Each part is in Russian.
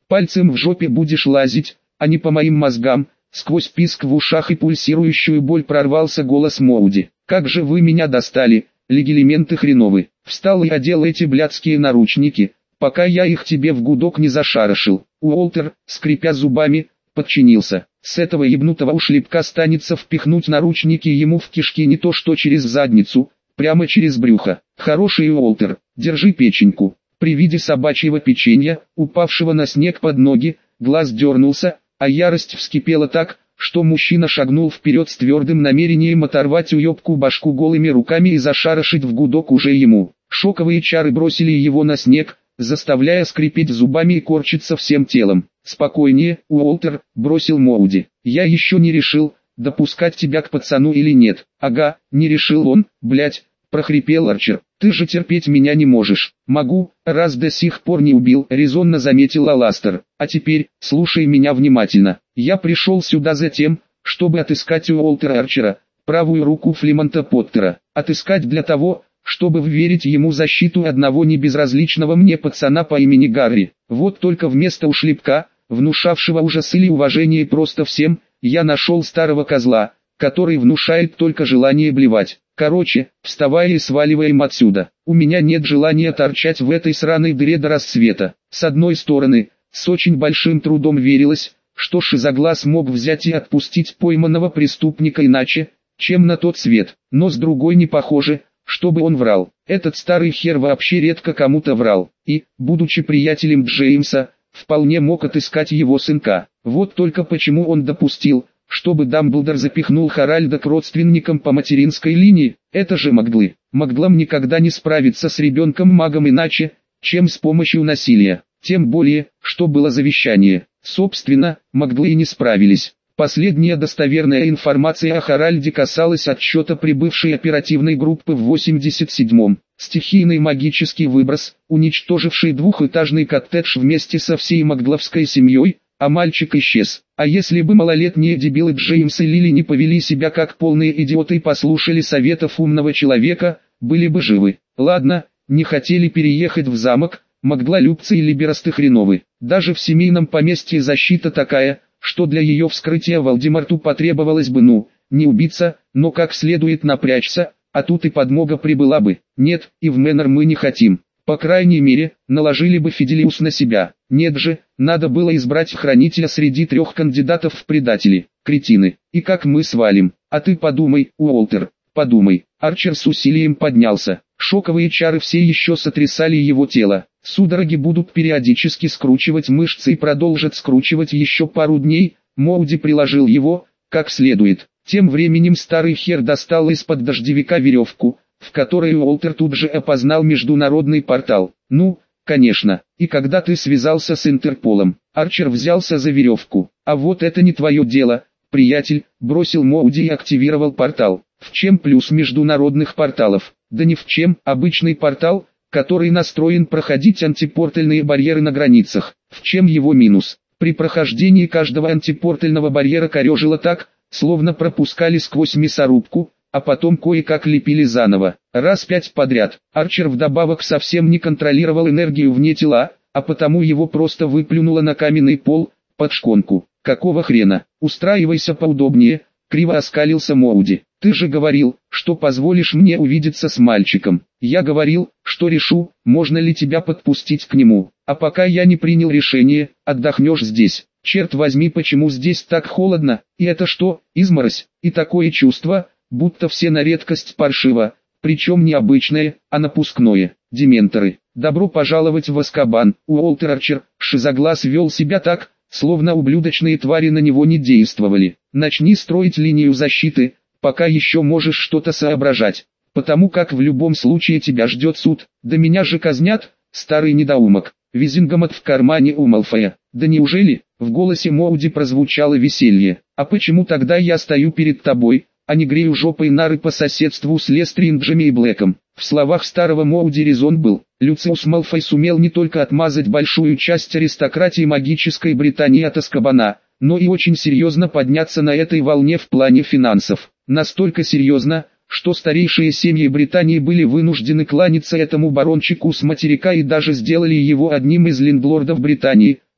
Пальцем в жопе будешь лазить, а не по моим мозгам. Сквозь писк в ушах и пульсирующую боль прорвался голос Моуди. Как же вы меня достали, легилименты хреновы. Встал и одел эти блядские наручники, пока я их тебе в гудок не зашарашил. Уолтер, скрипя зубами, подчинился. С этого ебнутого ушлепка станется впихнуть наручники ему в кишки не то что через задницу, прямо через брюхо. Хороший Уолтер, держи печеньку. При виде собачьего печенья, упавшего на снег под ноги, глаз дернулся, а ярость вскипела так, что мужчина шагнул вперед с твердым намерением оторвать уебку башку голыми руками и зашарашить в гудок уже ему. Шоковые чары бросили его на снег, заставляя скрипеть зубами и корчиться всем телом. «Спокойнее, Уолтер», — бросил Моуди. «Я еще не решил, допускать тебя к пацану или нет». «Ага, не решил он, блять», — прохрипел Арчер. «Ты же терпеть меня не можешь». «Могу, раз до сих пор не убил», — резонно заметил Аластер. «А теперь, слушай меня внимательно. Я пришел сюда за тем, чтобы отыскать Уолтера Арчера, правую руку Флемонта Поттера. Отыскать для того, чтобы вверить ему защиту одного небезразличного мне пацана по имени Гарри. Вот только вместо ушлепка, внушавшего ужас или уважение просто всем, я нашел старого козла, который внушает только желание блевать. Короче, вставай и сваливаем отсюда. У меня нет желания торчать в этой сраной дыре до рассвета». С одной стороны, с очень большим трудом верилось, что Шизоглаз мог взять и отпустить пойманного преступника иначе, чем на тот свет. Но с другой не похоже, чтобы он врал. Этот старый хер вообще редко кому-то врал. И, будучи приятелем Джеймса, вполне мог отыскать его сынка. Вот только почему он допустил, чтобы Дамблдор запихнул Харальда к родственникам по материнской линии. Это же маглы. Маглам никогда не справиться с ребенком-магом иначе, чем с помощью насилия. Тем более, что было завещание. Собственно, маглы и не справились. Последняя достоверная информация о Харальде касалась отчета прибывшей оперативной группы в 87-м. Стихийный магический выброс, уничтоживший двухэтажный коттедж вместе со всей магловской семьей, а мальчик исчез. А если бы малолетние дебилы Джеймс и Лили не повели себя как полные идиоты и послушали советов умного человека, были бы живы. Ладно, не хотели переехать в замок, маглолюбцы и либерасты хреновы. Даже в семейном поместье защита такая, что для ее вскрытия Волдеморту потребовалось бы не убиться, но как следует напрячься, а тут и подмога прибыла бы. Нет, и в Мэннер мы не хотим. По крайней мере, наложили бы Фиделиус на себя. Нет же, надо было избрать хранителя среди 3 кандидатов в предатели. Кретины. И как мы свалим? А ты подумай, Уолтер, подумай. Арчер с усилием поднялся. Шоковые чары все еще сотрясали его тело. Судороги будут периодически скручивать мышцы и продолжат скручивать еще пару дней. Моуди приложил его, как следует. Тем временем старый хер достал из-под дождевика веревку, в которой Уолтер тут же опознал международный портал. «Ну, конечно, и когда ты связался с Интерполом?» Арчер взялся за веревку. «А вот это не твое дело, приятель», бросил Моуди и активировал портал. В чем плюс международных порталов? Да ни в чем. Обычный портал, который настроен проходить антипортальные барьеры на границах. В чем его минус? При прохождении каждого антипортального барьера корежило так, словно пропускали сквозь мясорубку, а потом кое-как лепили заново. Раз 5 подряд. Арчер вдобавок совсем не контролировал энергию вне тела, а потому его просто выплюнуло на каменный пол, под шконку. «Какого хрена? Устраивайся поудобнее», — криво оскалился Моуди. «Ты же говорил, что позволишь мне увидеться с мальчиком». «Я говорил, что решу, можно ли тебя подпустить к нему. А пока я не принял решение, отдохнешь здесь». «Черт возьми, почему здесь так холодно? И это что, изморозь?» И такое чувство, будто все на редкость паршиво, причем не обычное, а напускное. Дементоры. Добро пожаловать в Азкабан. Уолтер Арчер. Шизоглаз вел себя так, словно ублюдочные твари на него не действовали. Начни строить линию защиты, пока еще можешь что-то соображать. Потому как в любом случае тебя ждет суд. Да меня же казнят, старый недоумок. Визингомат в кармане у Малфоя. Да неужели? В голосе Моуди прозвучало веселье. А почему тогда я стою перед тобой, а не грею жопой нары по соседству с Лестринджами и Блэком? В словах старого Моуди резон был. Люциус Малфой сумел не только отмазать большую часть аристократии магической Британии от Азкабана, но и очень серьезно подняться на этой волне в плане финансов. Настолько серьезно, что старейшие семьи Британии были вынуждены кланяться этому барончику с материка и даже сделали его одним из лендлордов Британии,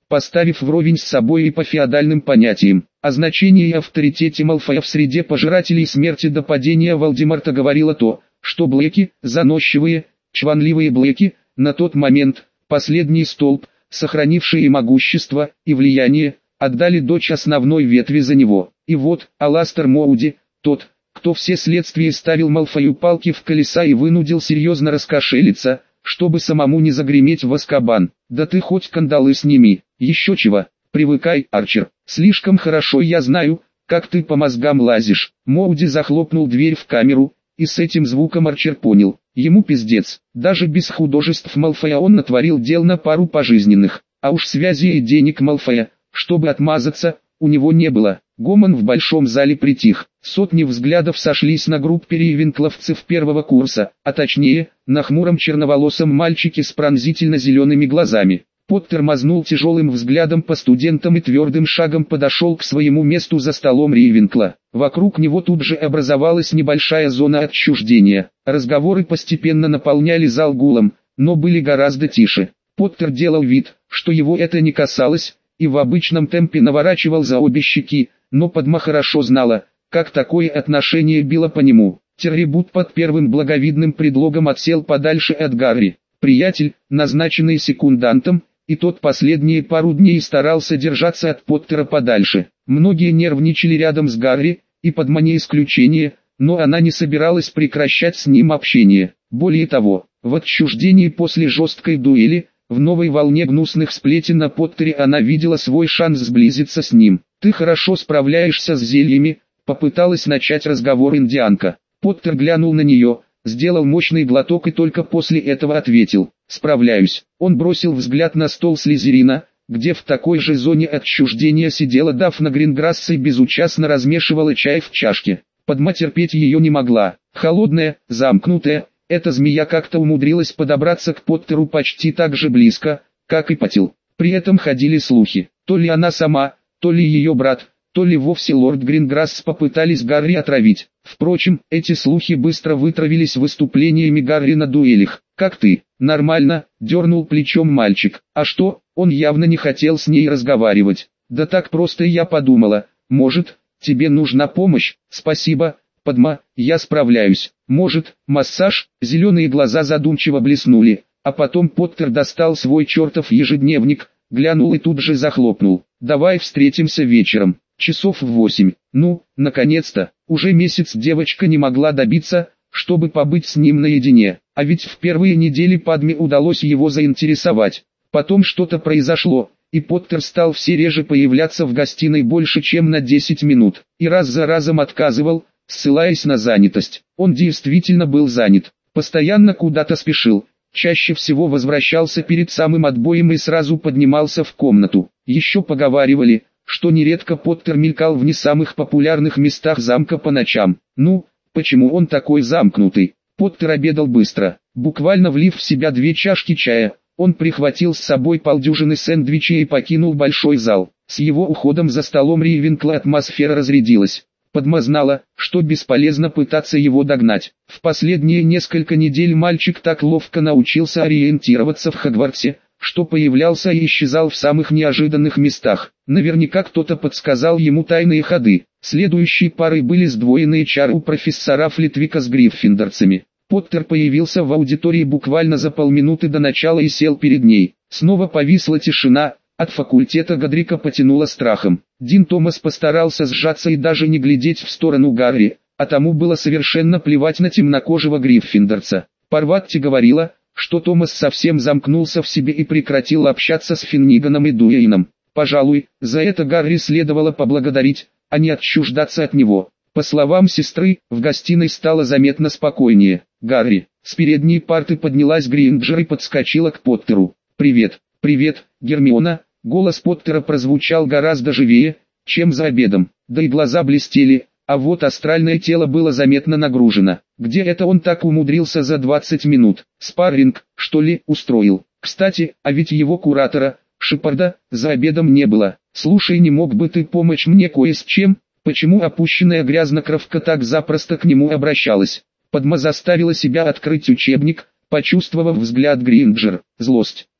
поставив вровень с собой и по феодальным понятиям. О значении и авторитете Малфоя в среде пожирателей смерти до падения Волдеморта говорило то, что Блэки, заносчивые, чванливые Блэки, на тот момент, последний столб, сохранивший и могущество, и влияние, отдали дочь основной ветви за него. И вот, Аластер Моуди, тот, кто все следствия ставил Малфою палки в колеса и вынудил серьезно раскошелиться, чтобы самому не загреметь в Азкабан. Да ты хоть кандалы сними, еще чего, привыкай, Арчер, слишком хорошо я знаю, как ты по мозгам лазишь. Моуди захлопнул дверь в камеру, и с этим звуком Арчер понял, ему пиздец. Даже без художеств Малфоя он натворил дел на пару пожизненных, а уж связи и денег Малфоя, чтобы отмазаться, у него не было. Гомон в большом зале притих, сотни взглядов сошлись на группе рейвенкловцев первого курса, а точнее, на хмуром черноволосом мальчике с пронзительно-зелеными глазами. Поттер мазнул тяжелым взглядом по студентам и твердым шагом подошел к своему месту за столом Рейвенкла. Вокруг него тут же образовалась небольшая зона отчуждения. Разговоры постепенно наполняли зал гулом, но были гораздо тише. Поттер делал вид, что его это не касалось, и в обычном темпе наворачивал за обе щеки, но Падма хорошо знала, как такое отношение било по нему. Террибут под первым благовидным предлогом отсел подальше от Гарри. Приятель, назначенный секундантом, и тот последние пару дней старался держаться от Поттера подальше. Многие нервничали рядом с Гарри, и Падма не исключение, но она не собиралась прекращать с ним общение. Более того, в отчуждении после жесткой дуэли, в новой волне гнусных сплетен на Поттере она видела свой шанс сблизиться с ним. «Ты хорошо справляешься с зельями», — попыталась начать разговор индианка. Поттер глянул на нее, сделал мощный глоток и только после этого ответил: «Справляюсь». Он бросил взгляд на стол Слизерина, где в такой же зоне отчуждения сидела Дафна Гринграсс и безучастно размешивала чай в чашке. Падма терпеть ее не могла. Холодная, замкнутая, эта змея как-то умудрилась подобраться к Поттеру почти так же близко, как и Патил. При этом ходили слухи, то ли она сама, то ли ее брат, то ли вовсе лорд Гринграсс попытались Гарри отравить. Впрочем, эти слухи быстро вытравились выступлениями Гарри на дуэлях. «Как ты?» «Нормально», — дернул плечом мальчик. «А что?» Он явно не хотел с ней разговаривать. «Да так просто я подумала, может, тебе нужна помощь?» «Спасибо, Падма, я справляюсь». «Может, массаж?» Зеленые глаза задумчиво блеснули, а потом Поттер достал свой чертов ежедневник, глянул и тут же захлопнул. «Давай встретимся вечером, часов в 8. Ну, наконец-то, уже месяц девочка не могла добиться, чтобы побыть с ним наедине, а ведь в первые недели Падме удалось его заинтересовать. Потом что-то произошло, и Поттер стал все реже появляться в гостиной больше чем на 10 минут, и раз за разом отказывал, ссылаясь на занятость. Он действительно был занят, постоянно куда-то спешил, чаще всего возвращался перед самым отбоем и сразу поднимался в комнату. Еще поговаривали, что нередко Поттер мелькал в не самых популярных местах замка по ночам. Ну, почему он такой замкнутый? Поттер обедал быстро, буквально влив в себя 2 чашки чая. Он прихватил с собой полдюжины сэндвичей и покинул большой зал. С его уходом за столом Рейвенкла атмосфера разрядилась. Падма знала, что бесполезно пытаться его догнать. В последние несколько недель мальчик так ловко научился ориентироваться в Хогвартсе, что появлялся и исчезал в самых неожиданных местах. Наверняка кто-то подсказал ему тайные ходы. Следующей парой были сдвоенные чары у профессора Флитвика с гриффиндорцами. Поттер появился в аудитории буквально за полминуты до начала и сел перед ней. Снова повисла тишина, от факультета Годрика потянуло страхом. Дин Томас постарался сжаться и даже не глядеть в сторону Гарри, а тому было совершенно плевать на темнокожего гриффиндорца. Парватти говорила, что Томас совсем замкнулся в себе и прекратил общаться с Финниганом и Дуэйном. Пожалуй, за это Гарри следовало поблагодарить, а не отчуждаться от него. По словам сестры, в гостиной стало заметно спокойнее. «Гарри!» С передней парты поднялась Гринджер и подскочила к Поттеру. «Привет, привет, Гермиона!» Голос Поттера прозвучал гораздо живее, чем за обедом, да и глаза блестели, а вот астральное тело было заметно нагружено. Где это он так умудрился за 20 минут? Спарринг, что ли, устроил? Кстати, а ведь его куратора, Шепарда, за обедом не было. «Слушай, не мог бы ты помочь мне кое с чем?» Почему опущенная грязнокровка так запросто к нему обращалась? Падма заставила себя открыть учебник, почувствовав взгляд Гринджер. Злость,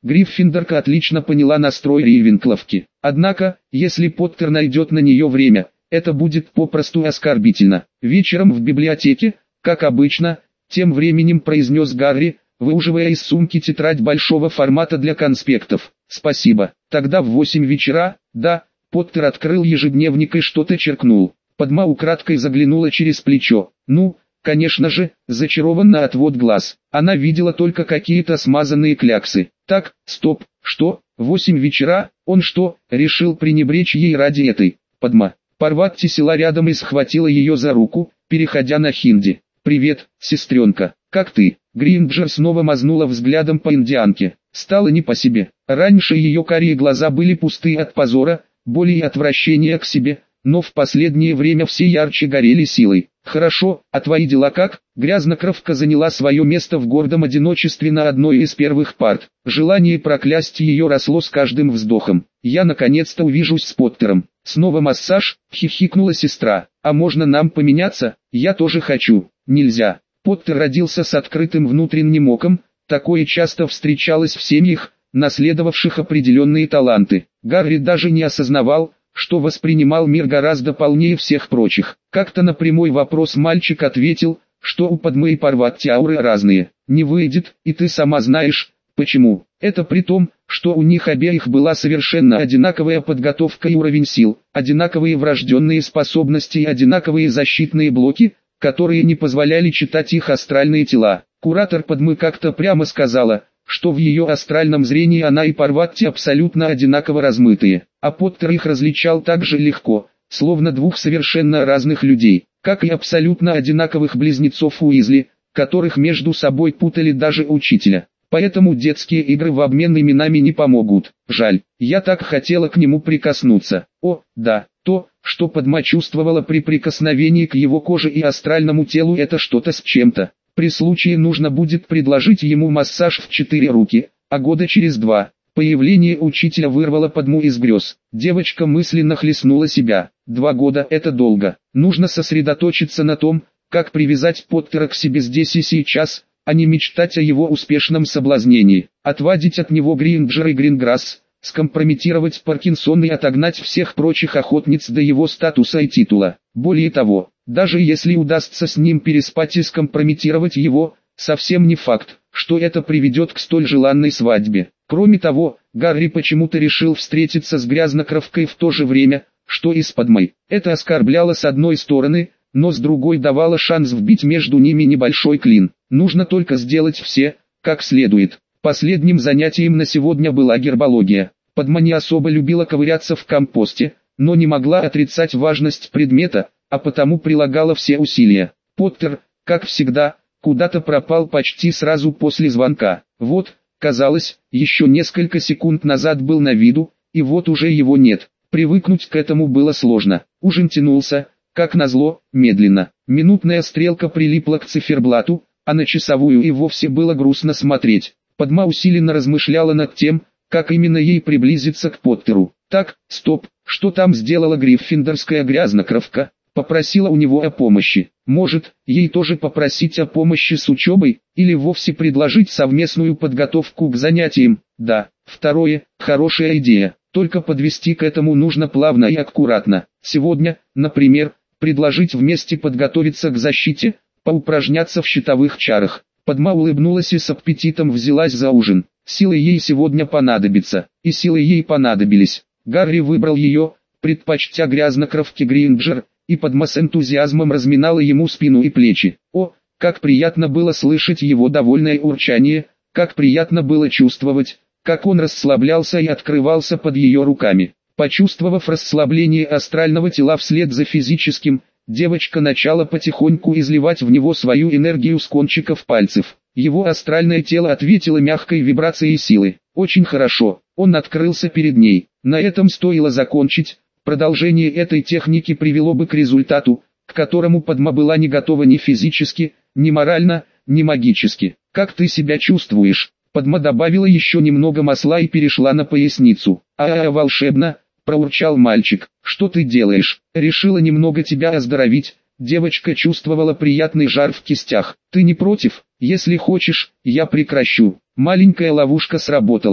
Гриффиндорка отлично поняла настрой Рейвенкловки. Однако, если Поттер найдет на нее время, это будет попросту оскорбительно. Вечером в библиотеке, как обычно, тем временем произнес Гарри, выуживая из сумки тетрадь большого формата для конспектов. «Спасибо. Тогда в 8 вечера, да». Поттер открыл ежедневник и что-то черкнул. Падма украдкой заглянула через плечо. Ну, конечно же, зачарованно отвод глаз. Она видела только какие-то смазанные кляксы. Так, стоп, что? 8 вечера? Он что, решил пренебречь ей ради этой? Падма. Парватти села рядом и схватила ее за руку, переходя на хинди. «Привет, сестренка, как ты?» Гринджер снова мазнула взглядом по индианке. Стало не по себе. Раньше ее карие глаза были пусты от позора, боли и отвращения к себе, но в последнее время все ярче горели силой. «Хорошо, а твои дела как?» Грязнокровка заняла свое место в гордом одиночестве на одной из первых парт. Желание проклясть ее росло с каждым вздохом. «Я наконец-то увижусь с Поттером». «Снова массаж?» — хихикнула сестра. «А можно нам поменяться? Я тоже хочу». «Нельзя». Поттер родился с открытым внутренним оком, такое часто встречалось в семьях, наследовавших определенные таланты. Гарри даже не осознавал, что воспринимал мир гораздо полнее всех прочих. Как-то на прямой вопрос мальчик ответил, что у Падмы и Парватти ауры разные. «Не выйдет, и ты сама знаешь, почему». Это при том, что у них обеих была совершенно одинаковая подготовка и уровень сил, одинаковые врожденные способности и одинаковые защитные блоки, которые не позволяли читать их астральные тела. Куратор Падмы как-то прямо сказала, что в ее астральном зрении она и Парватти абсолютно одинаково размытые, а Поттер их различал так же легко, словно двух совершенно разных людей, как и абсолютно одинаковых близнецов Уизли, которых между собой путали даже учителя. Поэтому детские игры в обмен именами не помогут. Жаль, я так хотела к нему прикоснуться. О, да, то, что Падма чувствовала при прикосновении к его коже и астральному телу, это что-то с чем-то. При случае нужно будет предложить ему массаж в 4 руки, а года через 2. Появление учителя вырвало Падму из грез. Девочка мысленно хлестнула себя. 2 года – это долго. Нужно сосредоточиться на том, как привязать Поттера к себе здесь и сейчас, а не мечтать о его успешном соблазнении. Отвадить от него Гринджер и Гринграсс, скомпрометировать Паркинсона и отогнать всех прочих охотниц до его статуса и титула. Более того, даже если удастся с ним переспать и скомпрометировать его, совсем не факт, что это приведет к столь желанной свадьбе. Кроме того, Гарри почему-то решил встретиться с Грязнокровкой в то же время, что и с Падмой. Это оскорбляло с одной стороны, но с другой давало шанс вбить между ними небольшой клин. Нужно только сделать все, как следует. Последним занятием на сегодня была гербология. Падма не особо любила ковыряться в компосте, но не могла отрицать важность предмета, а потому прилагала все усилия. Поттер, как всегда, куда-то пропал почти сразу после звонка. Вот, казалось, еще несколько секунд назад был на виду, и вот уже его нет. Привыкнуть к этому было сложно. Ужин тянулся, как назло, медленно. Минутная стрелка прилипла к циферблату, а на часовую и вовсе было грустно смотреть. Падма усиленно размышляла над тем, как именно ей приблизиться к Поттеру. Так, стоп, что там сделала гриффиндорская Грязнокровка? Попросила у него о помощи. Может, ей тоже попросить о помощи с учебой, или вовсе предложить совместную подготовку к занятиям? Да, второе, хорошая идея, только подвести к этому нужно плавно и аккуратно. Сегодня, например, предложить вместе подготовиться к защите, поупражняться в щитовых чарах. Падма улыбнулась и с аппетитом взялась за ужин. Силы ей сегодня понадобятся, и силы ей понадобились. Гарри выбрал ее, предпочтя Грязнокровке Гринджер, и Падма с энтузиазмом разминала ему спину и плечи. О, как приятно было слышать его довольное урчание, как приятно было чувствовать, как он расслаблялся и открывался под ее руками. Почувствовав расслабление астрального тела вслед за физическим, девочка начала потихоньку изливать в него свою энергию с кончиков пальцев. Его астральное тело ответило мягкой вибрацией силы. Очень хорошо, он открылся перед ней. На этом стоило закончить. Продолжение этой техники привело бы к результату, к которому Падма была не готова ни физически, ни морально, ни магически. «Как ты себя чувствуешь?» Падма добавила еще немного масла и перешла на поясницу. Волшебно!» – проурчал мальчик. «Что ты делаешь?» «Решила немного тебя оздоровить». Девочка чувствовала приятный жар в кистях. «Ты не против? Если хочешь, я прекращу». Маленькая ловушка сработала.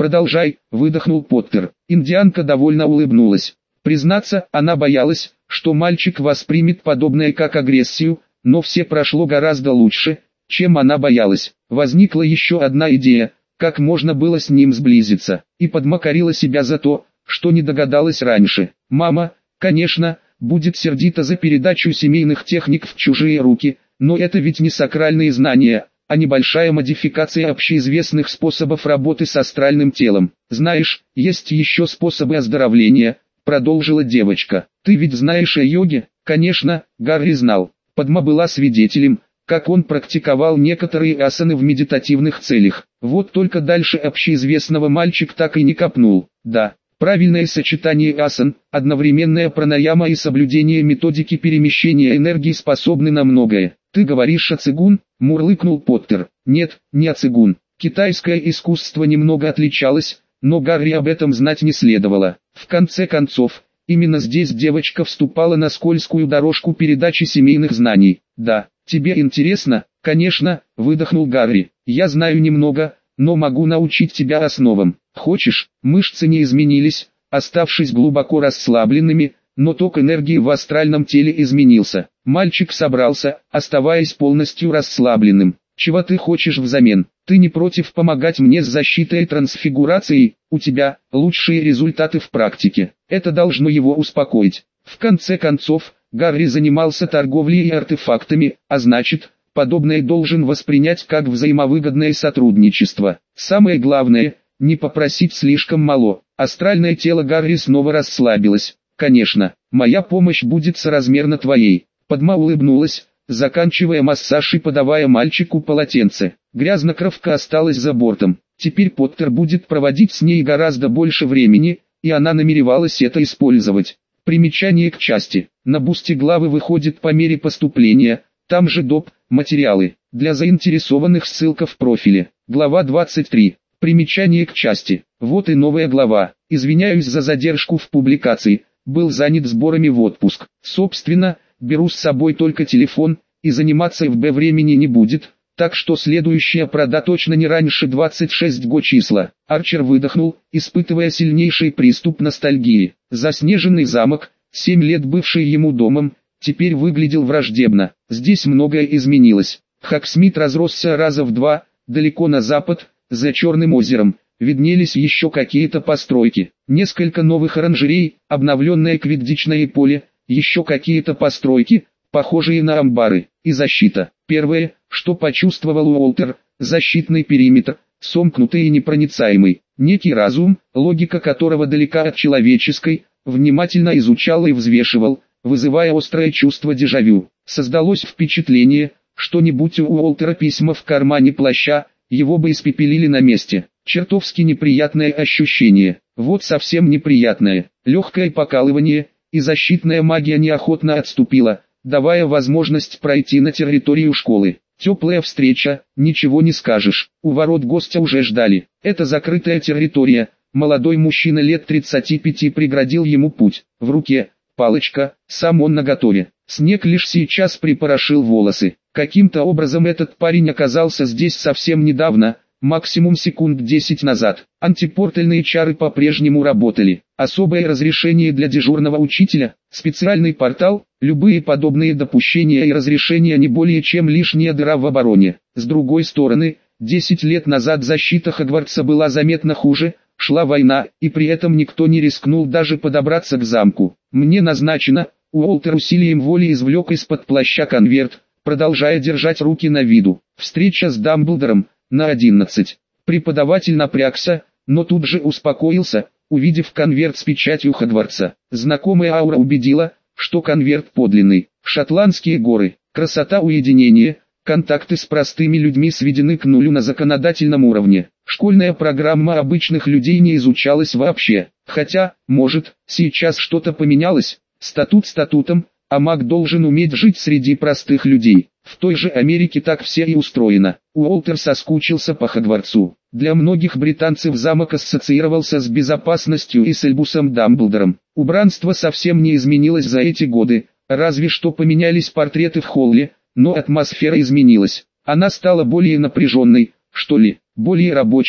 «Продолжай», — выдохнул Поттер. Индианка довольно улыбнулась. Признаться, она боялась, что мальчик воспримет подобное как агрессию, но все прошло гораздо лучше, чем она боялась. Возникла еще одна идея, как можно было с ним сблизиться, и подмокорила себя за то, что не догадалась раньше. Мама, конечно, будет сердита за передачу семейных техник в чужие руки, но это ведь не сакральные знания, а небольшая модификация общеизвестных способов работы с астральным телом. Знаешь, есть еще способы оздоровления, продолжила девочка. Ты ведь знаешь о йоге? Конечно, Гарри знал. Падма была свидетелем, как он практиковал некоторые асаны в медитативных целях. Вот только дальше общеизвестного мальчик так и не копнул. Да, правильное сочетание асан, одновременная пранаяма и соблюдение методики перемещения энергии способны на многое. Ты говоришь о цигун? Мурлыкнул Поттер. Нет, не о цигун. Китайское искусство немного отличалось, но Гарри об этом знать не следовало. В конце концов, именно здесь девочка вступала на скользкую дорожку передачи семейных знаний. Да, тебе интересно? Конечно, выдохнул Гарри. Я знаю немного, но могу научить тебя основам. Хочешь? Мышцы не изменились, оставшись глубоко расслабленными, но ток энергии в астральном теле изменился. Мальчик собрался, оставаясь полностью расслабленным. Чего ты хочешь взамен? Ты не против помогать мне с защитой и трансфигурацией? У тебя лучшие результаты в практике. Это должно его успокоить. В конце концов, Гарри занимался торговлей и артефактами, а значит, подобное должен воспринять как взаимовыгодное сотрудничество. Самое главное, не попросить слишком мало. Астральное тело Гарри снова расслабилось. Конечно, моя помощь будет соразмерна твоей. Падма улыбнулась, заканчивая массаж и подавая мальчику полотенце. Грязнокровка осталась за бортом. Теперь Поттер будет проводить с ней гораздо больше времени, и она намеревалась это использовать. Примечание к части. На бусте главы выходит по мере поступления, там же доп. Материалы. Для заинтересованных ссылка в профиле. Глава 23. Примечание к части. Вот и новая глава. Извиняюсь за задержку в публикации, был занят сборами в отпуск. Собственно, беру с собой только телефон, и заниматься ФБ времени не будет, так что следующая прода точно не раньше 26 го числа. Арчер выдохнул, испытывая сильнейший приступ ностальгии. Заснеженный замок, 7 лет бывший ему домом, теперь выглядел враждебно. Здесь многое изменилось. Хоксмит разросся раза в 2, далеко на запад, за Черным озером, виднелись еще какие-то постройки. Несколько новых оранжерей, обновленное квиддичное поле, еще какие-то постройки, похожие на амбары, и защита. Первое, что почувствовал Уолтер, защитный периметр, сомкнутый и непроницаемый. Некий разум, логика которого далека от человеческой, внимательно изучал и взвешивал, вызывая острое чувство дежавю. Создалось впечатление, что не будь у Уолтера письма в кармане плаща, его бы испепелили на месте. Чертовски неприятное ощущение. Вот совсем неприятное. Легкое покалывание, и защитная магия неохотно отступила, давая возможность пройти на территорию школы. Теплая встреча, ничего не скажешь. У ворот гостя уже ждали. Это закрытая территория. Молодой мужчина лет 35 преградил ему путь. В руке палочка, сам он наготове. Снег лишь сейчас припорошил волосы. Каким-то образом этот парень оказался здесь совсем недавно, максимум секунд 10 назад. Антипортальные чары по-прежнему работали. Особое разрешение для дежурного учителя, специальный портал, любые подобные допущения и разрешения не более чем лишняя дыра в обороне. С другой стороны, 10 лет назад защита Хогвартса была заметно хуже, шла война, и при этом никто не рискнул даже подобраться к замку. Мне назначено, Уолтер усилием воли извлек из-под плаща конверт, продолжая держать руки на виду. Встреча с Дамблдором, на 11. Преподаватель напрягся, но тут же успокоился, увидев конверт с печатью Хогвартса. Знакомая аура убедила, что конверт подлинный. Шотландские горы, красота уединения, контакты с простыми людьми сведены к нулю на законодательном уровне. Школьная программа обычных людей не изучалась вообще. Хотя, может, сейчас что-то поменялось, статут статутом, а маг должен уметь жить среди простых людей. В той же Америке так все и устроено. Уолтер соскучился по Хогвартсу. Для многих британцев замок ассоциировался с безопасностью и с Альбусом Дамблдором. Убранство совсем не изменилось за эти годы, разве что поменялись портреты в холле, но атмосфера изменилась. Она стала более напряженной, что ли, более рабочей,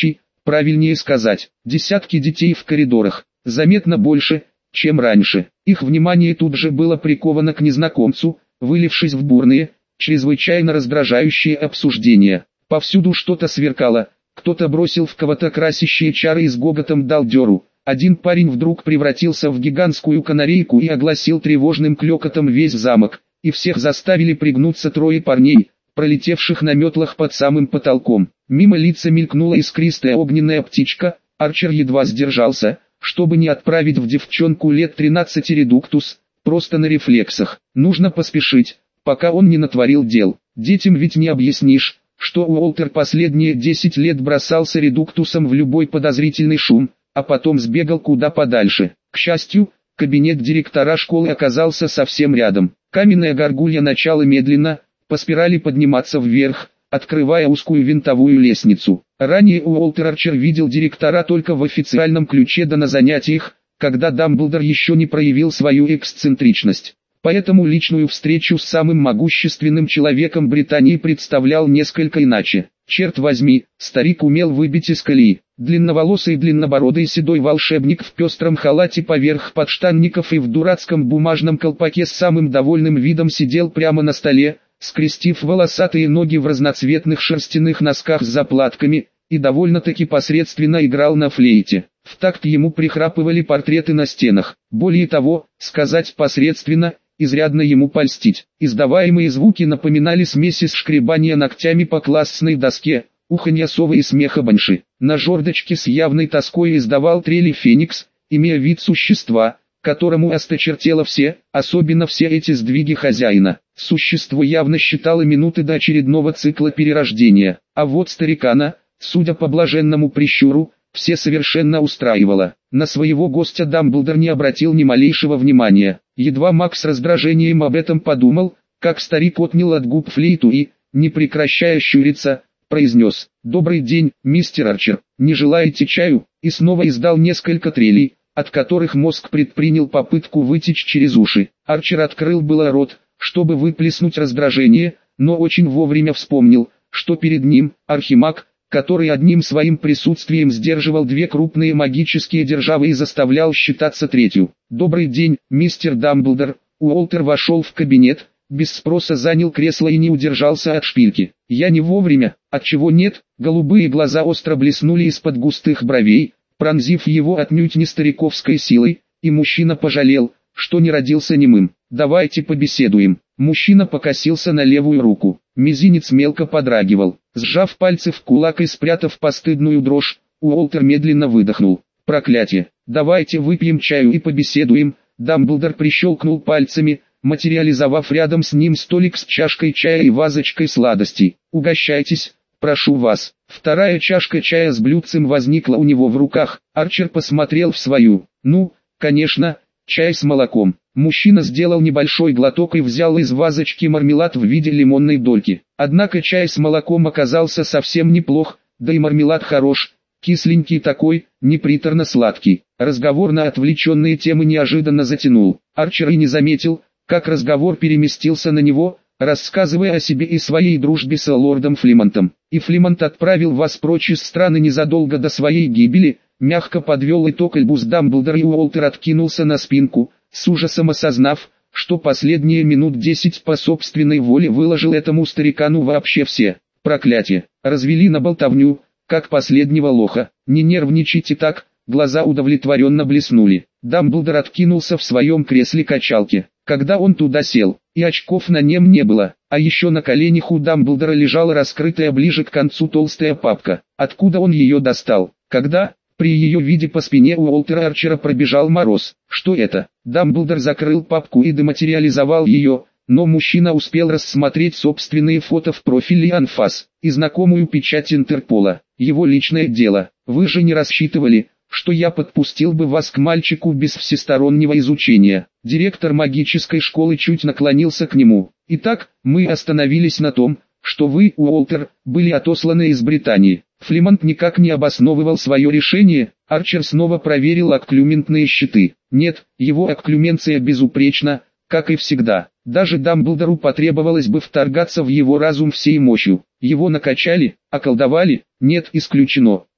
правильнее сказать, десятки детей в коридорах, заметно больше, чем раньше. Их внимание тут же было приковано к незнакомцу, вылившись в бурные, чрезвычайно раздражающие обсуждения. Повсюду что-то сверкало, кто-то бросил в кого-то красящие чары и с гоготом дал дёру. Один парень вдруг превратился в гигантскую канарейку и огласил тревожным клёкотом весь замок, и всех заставили пригнуться трое парней, пролетевших на метлах под самым потолком. Мимо лица мелькнула искристая огненная птичка, Арчер едва сдержался, чтобы не отправить в девчонку лет 13 редуктус, просто на рефлексах. Нужно поспешить, пока он не натворил дел. Детям ведь не объяснишь, что Уолтер последние 10 лет бросался редуктусом в любой подозрительный шум, а потом сбегал куда подальше. К счастью, кабинет директора школы оказался совсем рядом. Каменная горгулья начала медленно, по спирали подниматься вверх, открывая узкую винтовую лестницу. Ранее Уолтер Арчер видел директора только в официальном ключе да на занятиях, когда Дамблдор еще не проявил свою эксцентричность. Поэтому личную встречу с самым могущественным человеком Британии представлял несколько иначе. Черт возьми, старик умел выбить из колеи. Длинноволосый длиннобородый седой волшебник в пестром халате поверх подштанников и в дурацком бумажном колпаке с самым довольным видом сидел прямо на столе, скрестив волосатые ноги в разноцветных шерстяных носках с заплатками, и довольно-таки посредственно играл на флейте. В такт ему прихрапывали портреты на стенах. Более того, сказать посредственно, изрядно ему польстить. Издаваемые звуки напоминали смеси шкребания ногтями по классной доске, уханья совы и смеха банши. На жердочке с явной тоской издавал трели феникс, имея вид существа, которому осточертело все, особенно все эти сдвиги хозяина. Существо явно считало минуты до очередного цикла перерождения, а вот старикана, судя по блаженному прищуру, все совершенно устраивало. На своего гостя Дамблдор не обратил ни малейшего внимания. Едва Макс с раздражением об этом подумал, как старик отнял от губ флейту и, не прекращая щуриться, произнес: «Добрый день, мистер Арчер, не желаете чаю?» И снова издал несколько трелей, от которых мозг предпринял попытку вытечь через уши. Арчер открыл было рот, чтобы выплеснуть раздражение, но очень вовремя вспомнил, что перед ним архимаг, который одним своим присутствием сдерживал две крупные магические державы и заставлял считаться третью. «Добрый день, мистер Дамблдор». Уолтер вошел в кабинет, без спроса занял кресло и не удержался от шпильки. «Я не вовремя, отчего нет?» Голубые глаза остро блеснули из-под густых бровей, пронзив его отнюдь не стариковской силой, и мужчина пожалел, что не родился немым. «Давайте побеседуем». Мужчина покосился на левую руку. Мизинец мелко подрагивал. Сжав пальцы в кулак и спрятав постыдную дрожь, Уолтер медленно выдохнул. «Проклятие! Давайте выпьем чаю и побеседуем». Дамблдор прищелкнул пальцами, материализовав рядом с ним столик с чашкой чая и вазочкой сладостей. «Угощайтесь, прошу вас». Вторая чашка чая с блюдцем возникла у него в руках. Арчер посмотрел в свою. «Ну, конечно, чай с молоком». Мужчина сделал небольшой глоток и взял из вазочки мармелад в виде лимонной дольки. Однако чай с молоком оказался совсем неплох, да и мармелад хорош, кисленький такой, не приторно-сладкий. Разговор на отвлеченные темы неожиданно затянул. Арчер и не заметил, как разговор переместился на него, рассказывая о себе и своей дружбе с лордом Флимонтом. «И Флимонт отправил вас прочь из страны незадолго до своей гибели», мягко подвел итог Альбус Дамблдор, и Уолтер откинулся на спинку, с ужасом осознав, что последние минут 10 по собственной воле выложил этому старикану вообще все. Проклятие, развели на болтовню, как последнего лоха. «Не нервничайте так», глаза удовлетворенно блеснули. Дамблдор откинулся в своем кресле-качалке. Когда он туда сел, и очков на нем не было, а еще на коленях у Дамблдора лежала раскрытая ближе к концу толстая папка. Откуда он ее достал? Когда? При ее виде по спине у Уолтера Арчера пробежал мороз. Что это? Дамблдор закрыл папку и дематериализовал ее, но мужчина успел рассмотреть собственные фото в профиле анфас и знакомую печать Интерпола. Его личное дело. Вы же не рассчитывали, что я подпустил бы вас к мальчику без всестороннего изучения. Директор магической школы чуть наклонился к нему. Итак, мы остановились на том, что вы, Уолтер, были отосланы из Британии. Флимонт никак не обосновывал свое решение. Арчер снова проверил окклюментные щиты. Нет, его окклюменция безупречна, как и всегда. Даже Дамблдору потребовалось бы вторгаться в его разум всей мощью. Его накачали, околдовали? Нет, исключено.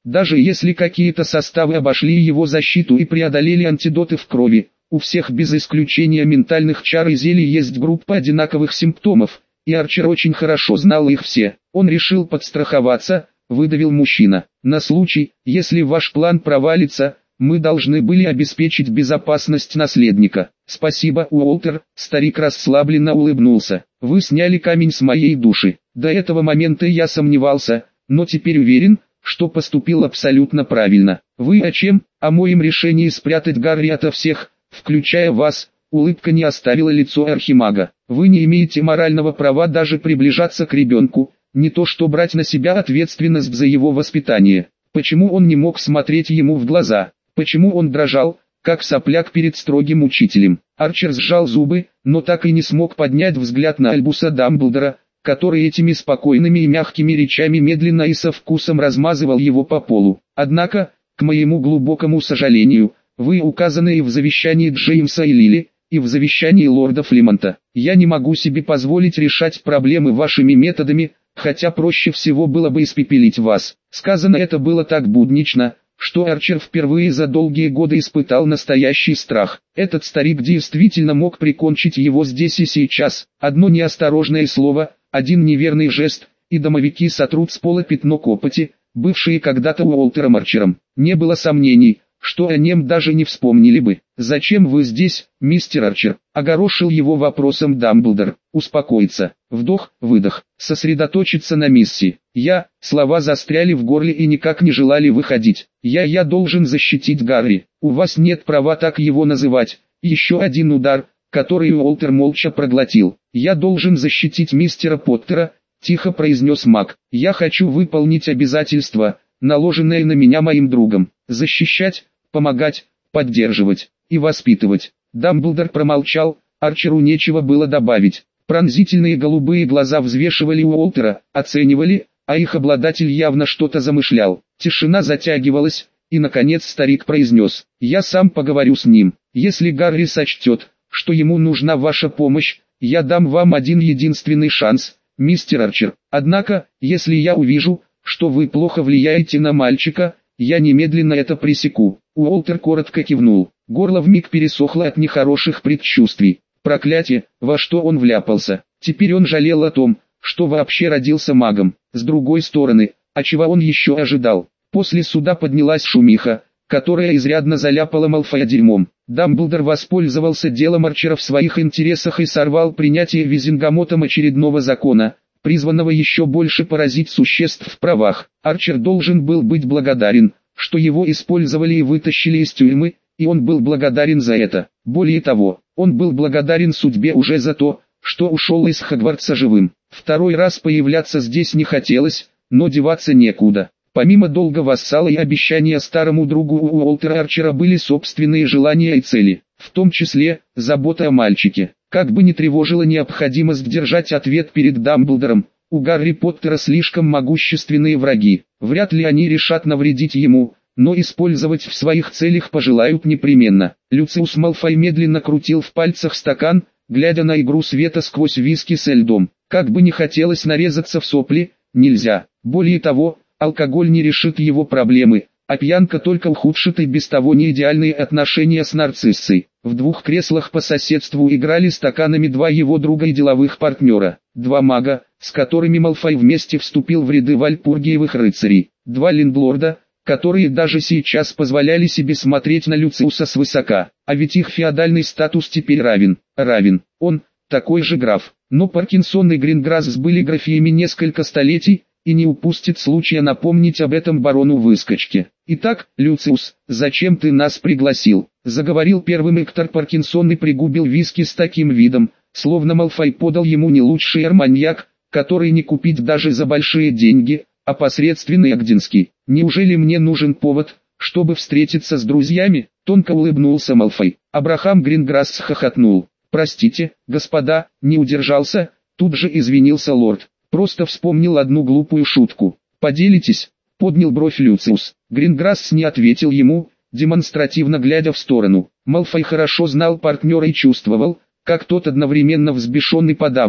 Даже если какие-то составы обошли его защиту и преодолели антидоты в крови, у всех без исключения ментальных чар и зелий есть группа одинаковых симптомов, и Арчер очень хорошо знал их все. Он решил подстраховаться, выдавил мужчина. На случай, если ваш план провалится, мы должны были обеспечить безопасность наследника. Спасибо, Уолтер, старик расслабленно улыбнулся. Вы сняли камень с моей души. До этого момента я сомневался, но теперь уверен, что поступил абсолютно правильно. Вы о чем? О моем решении спрятать Гарри ото всех, включая вас. Улыбка не оставила лицо архимага. Вы не имеете морального права даже приближаться к ребенку, не то что брать на себя ответственность за его воспитание. Почему он не мог смотреть ему в глаза? Почему он дрожал, как сопляк перед строгим учителем? Арчер сжал зубы, но так и не смог поднять взгляд на Альбуса Дамблдора, который этими спокойными и мягкими речами медленно и со вкусом размазывал его по полу. Однако, к моему глубокому сожалению, вы указаны и в завещании Джеймса и Лили, и в завещании лорда Флемонта. Я не могу себе позволить решать проблемы вашими методами, хотя проще всего было бы испепелить вас. Сказано это было так буднично, что Арчер впервые за долгие годы испытал настоящий страх. Этот старик действительно мог прикончить его здесь и сейчас. Одно неосторожное слово, один неверный жест, и домовики сотрут с пола пятно копоти, бывшие когда-то Уолтером Арчером. Не было сомнений, что о нем даже не вспомнили бы. «Зачем вы здесь, мистер Арчер?» — огорошил его вопросом Дамблдор. «Успокоиться. Вдох, выдох. Сосредоточиться на миссии. Слова застряли в горле и никак не желали выходить. Я должен защитить Гарри. У вас нет права так его называть». Еще один удар, который Уолтер молча проглотил. «Я должен защитить мистера Поттера», — тихо произнес маг. «Я хочу выполнить обязательства, наложенные на меня моим другом. Защищать, помогать, поддерживать и воспитывать». Дамблдор промолчал, Арчеру нечего было добавить. Пронзительные голубые глаза взвешивали Уолтера, оценивали, а их обладатель явно что-то замышлял. Тишина затягивалась, и наконец старик произнес: «Я сам поговорю с ним. Если Гарри сочтет, что ему нужна ваша помощь, я дам вам один единственный шанс, мистер Арчер. Однако, если я увижу, что вы плохо влияете на мальчика, я немедленно это пресеку». Уолтер коротко кивнул. Горло вмиг пересохло от нехороших предчувствий. Проклятие, во что он вляпался. Теперь он жалел о том, что вообще родился магом. С другой стороны, а чего он еще ожидал? После суда поднялась шумиха, которая изрядно заляпала Малфоя дерьмом. Дамблдор воспользовался делом Арчера в своих интересах и сорвал принятие Визингамотом очередного закона, призванного еще больше поразить существ в правах. Арчер должен был быть благодарен, что его использовали и вытащили из тюрьмы, и он был благодарен за это. Более того, он был благодарен судьбе уже за то, что ушел из Хогвартса живым. Второй раз появляться здесь не хотелось, но деваться некуда. Помимо долга вассала и обещания старому другу у Уолтера Арчера были собственные желания и цели, в том числе забота о мальчике. Как бы ни тревожила необходимость держать ответ перед Дамблдором, у Гарри Поттера слишком могущественные враги. Вряд ли они решат навредить ему, но использовать в своих целях пожелают непременно. Люциус Малфой медленно крутил в пальцах стакан, глядя на игру света сквозь виски со льдом. Как бы не хотелось нарезаться в сопли, нельзя. Более того, алкоголь не решит его проблемы, а пьянка только ухудшит и без того не идеальные отношения с нарциссой. В двух креслах по соседству играли стаканами два его друга и деловых партнера. Два мага, с которыми Малфой вместе вступил в ряды вальпургиевых рыцарей. Два лендлорда, которые даже сейчас позволяли себе смотреть на Люциуса свысока. А ведь их феодальный статус теперь равен. Он, такой же граф. Но Паркинсон и Гринграсс были графиями несколько столетий, и не упустит случая напомнить об этом барону-выскочке. «Итак, Люциус, зачем ты нас пригласил?» — заговорил первым Эктор Паркинсон и пригубил виски с таким видом, словно Малфой подал ему не лучший арманьяк, который не купить даже за большие деньги, а посредственный Агдинский. «Неужели мне нужен повод, чтобы встретиться с друзьями?» — тонко улыбнулся Малфой. Абрахам Гринграсс хохотнул. «Простите, господа, не удержался», — тут же извинился лорд. «Просто вспомнил одну глупую шутку. Поделитесь?» — поднял бровь Люциус. Гринграсс не ответил ему, демонстративно глядя в сторону. Малфой хорошо знал партнера и чувствовал, как тот одновременно взбешен и подавлен.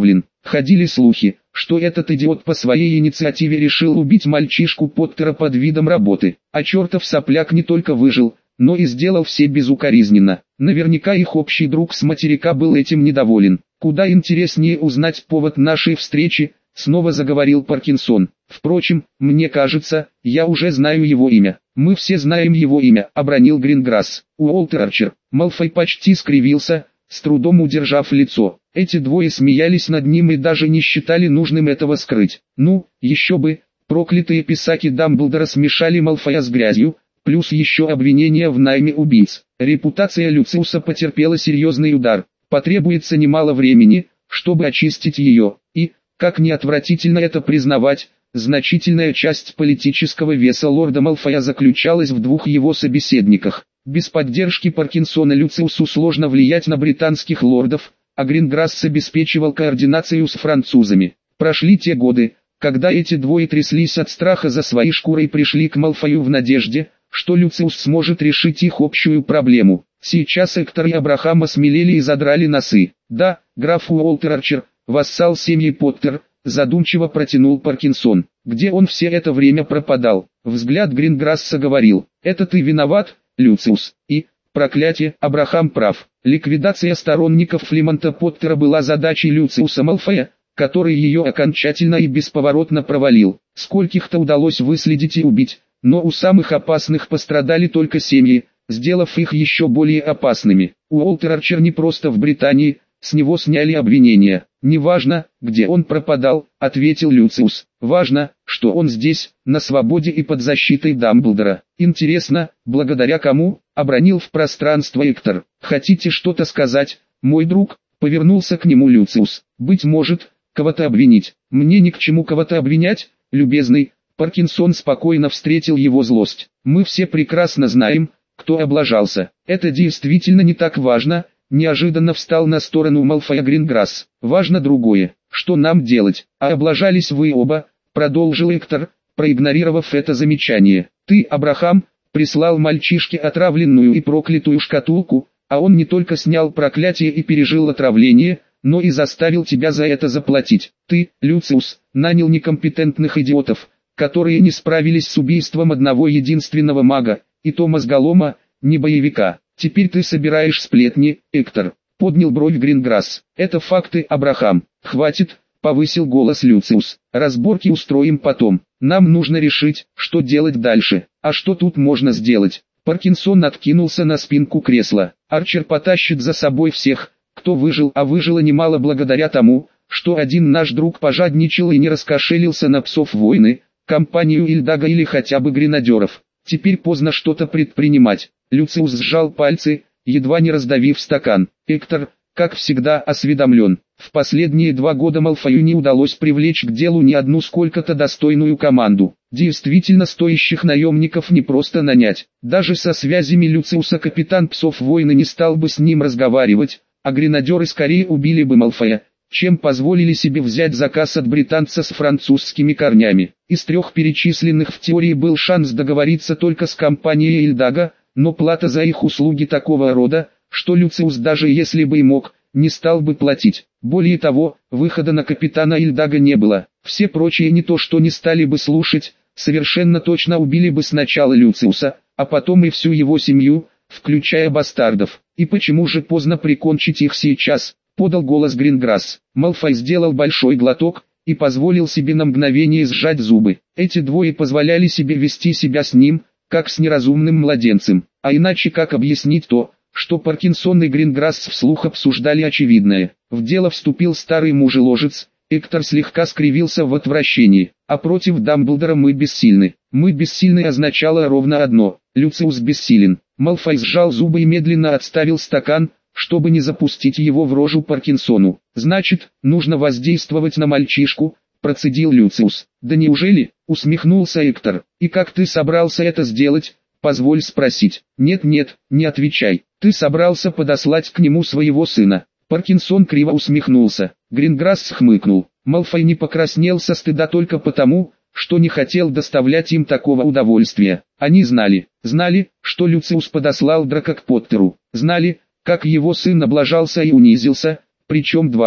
Ходили слухи, что этот идиот по своей инициативе решил убить мальчишку Поттера под видом работы. А чертов сопляк не только выжил, но и сделал все безукоризненно. Наверняка их общий друг с материка был этим недоволен. Куда интереснее узнать повод нашей встречи, снова заговорил Паркинсон. Впрочем, мне кажется, я уже знаю его имя. Мы все знаем его имя, обронил Гринграсс. Уолтер Арчер. Малфой почти скривился, с трудом удержав лицо. Эти двое смеялись над ним и даже не считали нужным этого скрыть. Ну, еще бы, проклятые писаки Дамблдора смешали Малфоя с грязью, плюс еще обвинения в найме убийц. Репутация Люциуса потерпела серьезный удар. Потребуется немало времени, чтобы очистить ее, и, как ни отвратительно это признавать, значительная часть политического веса лорда Малфоя заключалась в двух его собеседниках. Без поддержки Паркинсона Люциусу сложно влиять на британских лордов, а Гринграсс обеспечивал координацию с французами. Прошли те годы, когда эти двое тряслись от страха за свои шкуры и пришли к Малфою в надежде, что Люциус сможет решить их общую проблему. Сейчас Эктор и Абрахам осмелели и задрали носы. Да, граф Уолтер Арчер, вассал семьи Поттер, задумчиво протянул Паркинсон. Где он все это время пропадал? Взгляд Гринграсса говорил: это ты виноват, Люциус. И, проклятие, Абрахам прав. Ликвидация сторонников Флимонта Поттера была задачей Люциуса Малфоя, который ее окончательно и бесповоротно провалил. Скольких-то удалось выследить и убить, но у самых опасных пострадали только семьи, сделав их еще более опасными. Уолтер Арчер не просто в Британии, с него сняли обвинения. «Неважно, где он пропадал», — ответил Люциус. «Важно, что он здесь, на свободе и под защитой Дамблдора. Интересно, благодаря кому?» — обронил в пространство Эктор. «Хотите что-то сказать, мой друг?» — повернулся к нему Люциус. «Быть может, кого-то обвинить. Мне ни к чему кого-то обвинять, любезный». Паркинсон спокойно встретил его злость. «Мы все прекрасно знаем, кто облажался. Это действительно не так важно». Неожиданно встал на сторону Малфоя Гринграсс. «Важно другое. Что нам делать? А облажались вы оба», — продолжил Эктор, проигнорировав это замечание. «Ты, Абрахам, прислал мальчишке отравленную и проклятую шкатулку, а он не только снял проклятие и пережил отравление, но и заставил тебя за это заплатить. Ты, Люциус, нанял некомпетентных идиотов, которые не справились с убийством одного единственного мага, и то мозголома, не боевика. Теперь ты собираешь сплетни, Эктор», — поднял бровь Гринграсс. «Это факты, Абрахам». «Хватит», — повысил голос Люциус. «Разборки устроим потом. Нам нужно решить, что делать дальше». «А что тут можно сделать?» Паркинсон откинулся на спинку кресла. «Арчер потащит за собой всех, кто выжил, а выжило немало благодаря тому, что один наш друг пожадничал и не раскошелился на псов войны, компанию Ильдага или хотя бы гренадеров. Теперь поздно что-то предпринимать». Люциус сжал пальцы, едва не раздавив стакан. Эктор, как всегда, осведомлен. В последние 2 года Малфою не удалось привлечь к делу ни одну сколько-то достойную команду. Действительно стоящих наемников не просто нанять. Даже со связями Люциуса капитан псов войны не стал бы с ним разговаривать, а гренадеры скорее убили бы Малфоя, чем позволили себе взять заказ от британца с французскими корнями. Из 3 перечисленных в теории был шанс договориться только с компанией Ильдага, но плата за их услуги такого рода, что Люциус даже если бы и мог, не стал бы платить. Более того, выхода на капитана Ильдага не было. Все прочие не то что не стали бы слушать, совершенно точно убили бы сначала Люциуса, а потом и всю его семью, включая бастардов. «И почему же поздно прикончить их сейчас?» — подал голос Гринграсс. Малфой сделал большой глоток и позволил себе на мгновение сжать зубы. Эти двое позволяли себе вести себя с ним, как с неразумным младенцем. А иначе как объяснить то, что Паркинсон и Гринграсс вслух обсуждали очевидное? В дело вступил старый мужеложец. Эктор слегка скривился в отвращении. «А против Дамблдора мы бессильны». «Мы бессильны» означало ровно одно: Люциус бессилен. Малфой сжал зубы и медленно отставил стакан, чтобы не запустить его в рожу Паркинсону. «Значит, нужно воздействовать на мальчишку», — процедил Люциус. «Да неужели?» — усмехнулся Эктор. «И как ты собрался это сделать? Позволь спросить». «Нет-нет, не отвечай. Ты собрался подослать к нему своего сына». Паркинсон криво усмехнулся. Гринграсс хмыкнул. Малфой не покраснел со стыда только потому, что не хотел доставлять им такого удовольствия. Они знали, что Люциус подослал Драка к Поттеру. Знали, как его сын облажался и унизился, причем дважды.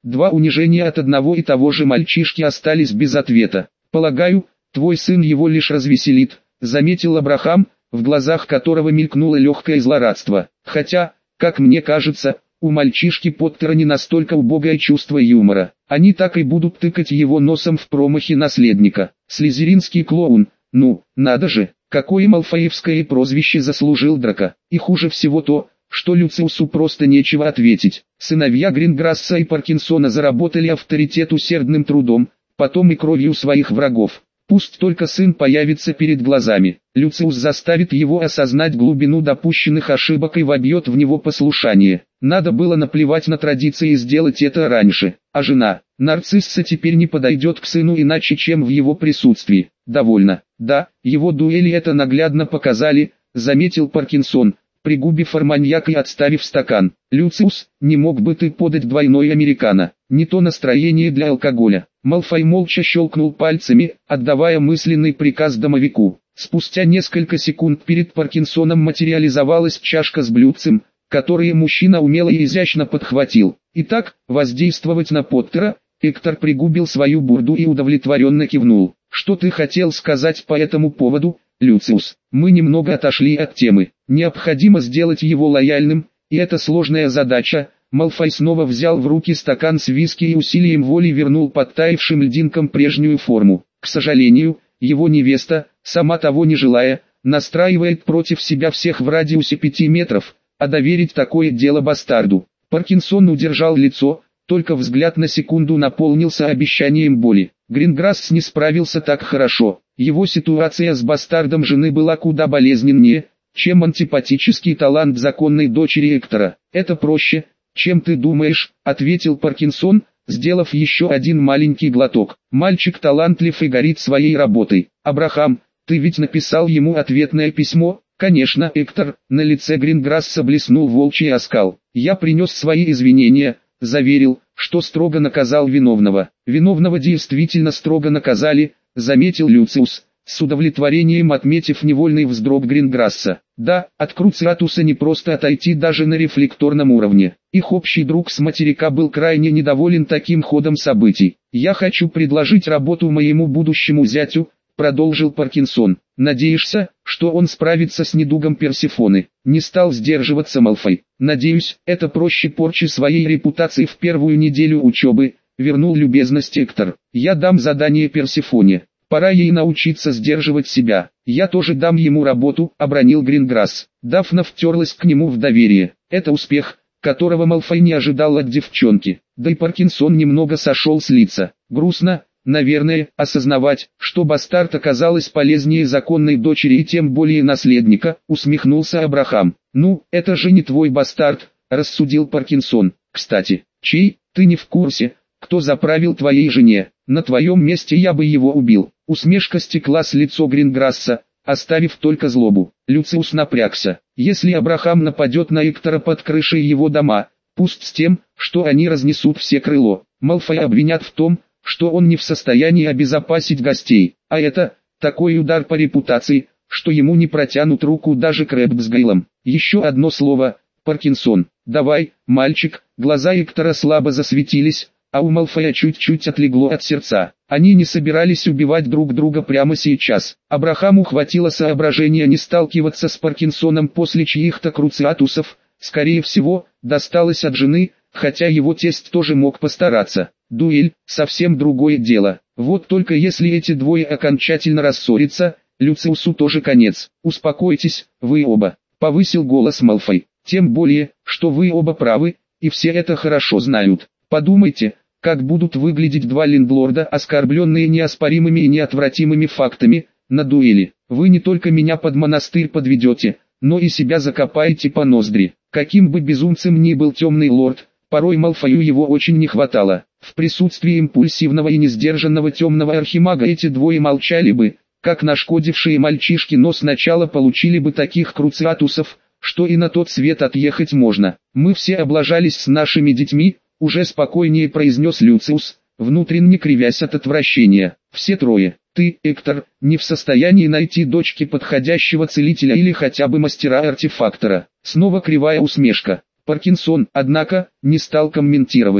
Два унижения от одного и того же мальчишки остались без ответа. «Полагаю, твой сын его лишь развеселит», — заметил Абрахам, в глазах которого мелькнуло легкое злорадство. «Хотя, как мне кажется, у мальчишки Поттера не настолько убогое чувство юмора. Они так и будут тыкать его носом в промахи наследника. Слизеринский клоун, ну, надо же, какое малфоевское прозвище заслужил Драко. И хуже всего то, что Люциусу просто нечего ответить. Сыновья Гринграсса и Паркинсона заработали авторитет усердным трудом, потом и кровью своих врагов. Пусть только сын появится перед глазами. Люциус заставит его осознать глубину допущенных ошибок и вобьет в него послушание. Надо было наплевать на традиции и сделать это раньше. А жена, Нарцисса, теперь не подойдет к сыну иначе, чем в его присутствии. Довольно. Да, его дуэли это наглядно показали, заметил Паркинсон, пригубив арманьяк и отставив стакан. «Люциус, не мог бы ты подать двойной американо? Не то настроение для алкоголя». Малфой молча щелкнул пальцами, отдавая мысленный приказ домовику. Спустя несколько секунд перед Паркинсоном материализовалась чашка с блюдцем, которое мужчина умело и изящно подхватил. Итак, воздействовать на Поттера. Эктор пригубил свою бурду и удовлетворенно кивнул. «Что ты хотел сказать по этому поводу, Люциус?» «Мы немного отошли от темы. Необходимо сделать его лояльным, и это сложная задача». Малфой снова взял в руки стакан с виски и усилием воли вернул подтаявшим льдинкам прежнюю форму. К сожалению, его невеста, сама того не желая, настраивает против себя всех в радиусе 5 метров, а доверить такое дело бастарду. Паркинсон удержал лицо, только взгляд на секунду наполнился обещанием боли. Гринграсс не справился так хорошо. Его ситуация с бастардом жены была куда болезненнее, чем антипатический талант законной дочери Эктора. «Это проще, чем ты думаешь», — ответил Паркинсон, сделав еще один маленький глоток. «Мальчик талантлив и горит своей работой. Абрахам, ты ведь написал ему ответное письмо?» «Конечно, Эктор», — на лице Гринграсса блеснул волчий оскал. «Я принес свои извинения, заверил, что строго наказал виновного». «Виновного действительно строго наказали», — заметил Люциус, с удовлетворением отметив невольный вздрог Гринграсса. «Да, от Круциатуса не просто отойти даже на рефлекторном уровне». Их общий друг с материка был крайне недоволен таким ходом событий. «Я хочу предложить работу моему будущему зятю», — продолжил Паркинсон. «Надеешься, что он справится с недугом Персефоны?» Не стал сдерживаться Малфой. «Надеюсь, это проще порчи своей репутации в первую неделю учебы», — вернул любезность Эктор. «Я дам задание Персефоне. Пора ей научиться сдерживать себя. Я тоже дам ему работу», — обронил Гринграсс. Дафна втерлась к нему в доверие. Это успех, которого Малфой не ожидал от девчонки. Да и Паркинсон немного сошел с лица. Грустно, наверное, осознавать, что бастард оказалась полезнее законной дочери и тем более наследника, усмехнулся Абрахам. «Ну, это же не твой бастард», — рассудил Паркинсон. «Кстати, чей, ты не в курсе, кто заправил твоей жене? На твоем месте я бы его убил». Усмешка стекла с лица Гринграсса, оставив только злобу. Люциус напрягся. Если Абрахам нападет на Эктора под крышей его дома, пусть с тем, что они разнесут все крыло. Малфоя обвинят в том, что он не в состоянии обезопасить гостей. А это, такой удар по репутации, что ему не протянут руку даже Крэбб с Гейлом. Еще одно слово, Паркинсон. «Давай, мальчик». Глаза Эктора слабо засветились, а у Малфоя чуть-чуть отлегло от сердца. Они не собирались убивать друг друга прямо сейчас. Абрахаму хватило соображения не сталкиваться с Паркинсоном после чьих-то Круциатусов, скорее всего, досталось от жены, хотя его тесть тоже мог постараться. Дуэль – совсем другое дело. Вот только если эти двое окончательно рассорятся, Люциусу тоже конец. «Успокойтесь, вы оба», – повысил голос Малфой. «Тем более, что вы оба правы, и все это хорошо знают. Подумайте, как будут выглядеть два лендлорда, оскорбленные неоспоримыми и неотвратимыми фактами, на дуэли. Вы не только меня под монастырь подведете, но и себя закопаете по ноздри». Каким бы безумцем ни был темный лорд, порой Малфою его очень не хватало. В присутствии импульсивного и несдержанного темного архимага эти двое молчали бы, как нашкодившие мальчишки, но сначала получили бы таких Круциатусов, что и на тот свет отъехать можно. «Мы все облажались с нашими детьми», — уже спокойнее произнес Люциус, внутренне кривясь от отвращения. «Все трое. Ты, Эктор, не в состоянии найти дочке подходящего целителя или хотя бы мастера-артефактора». Снова кривая усмешка. Паркинсон, однако, не стал комментировать.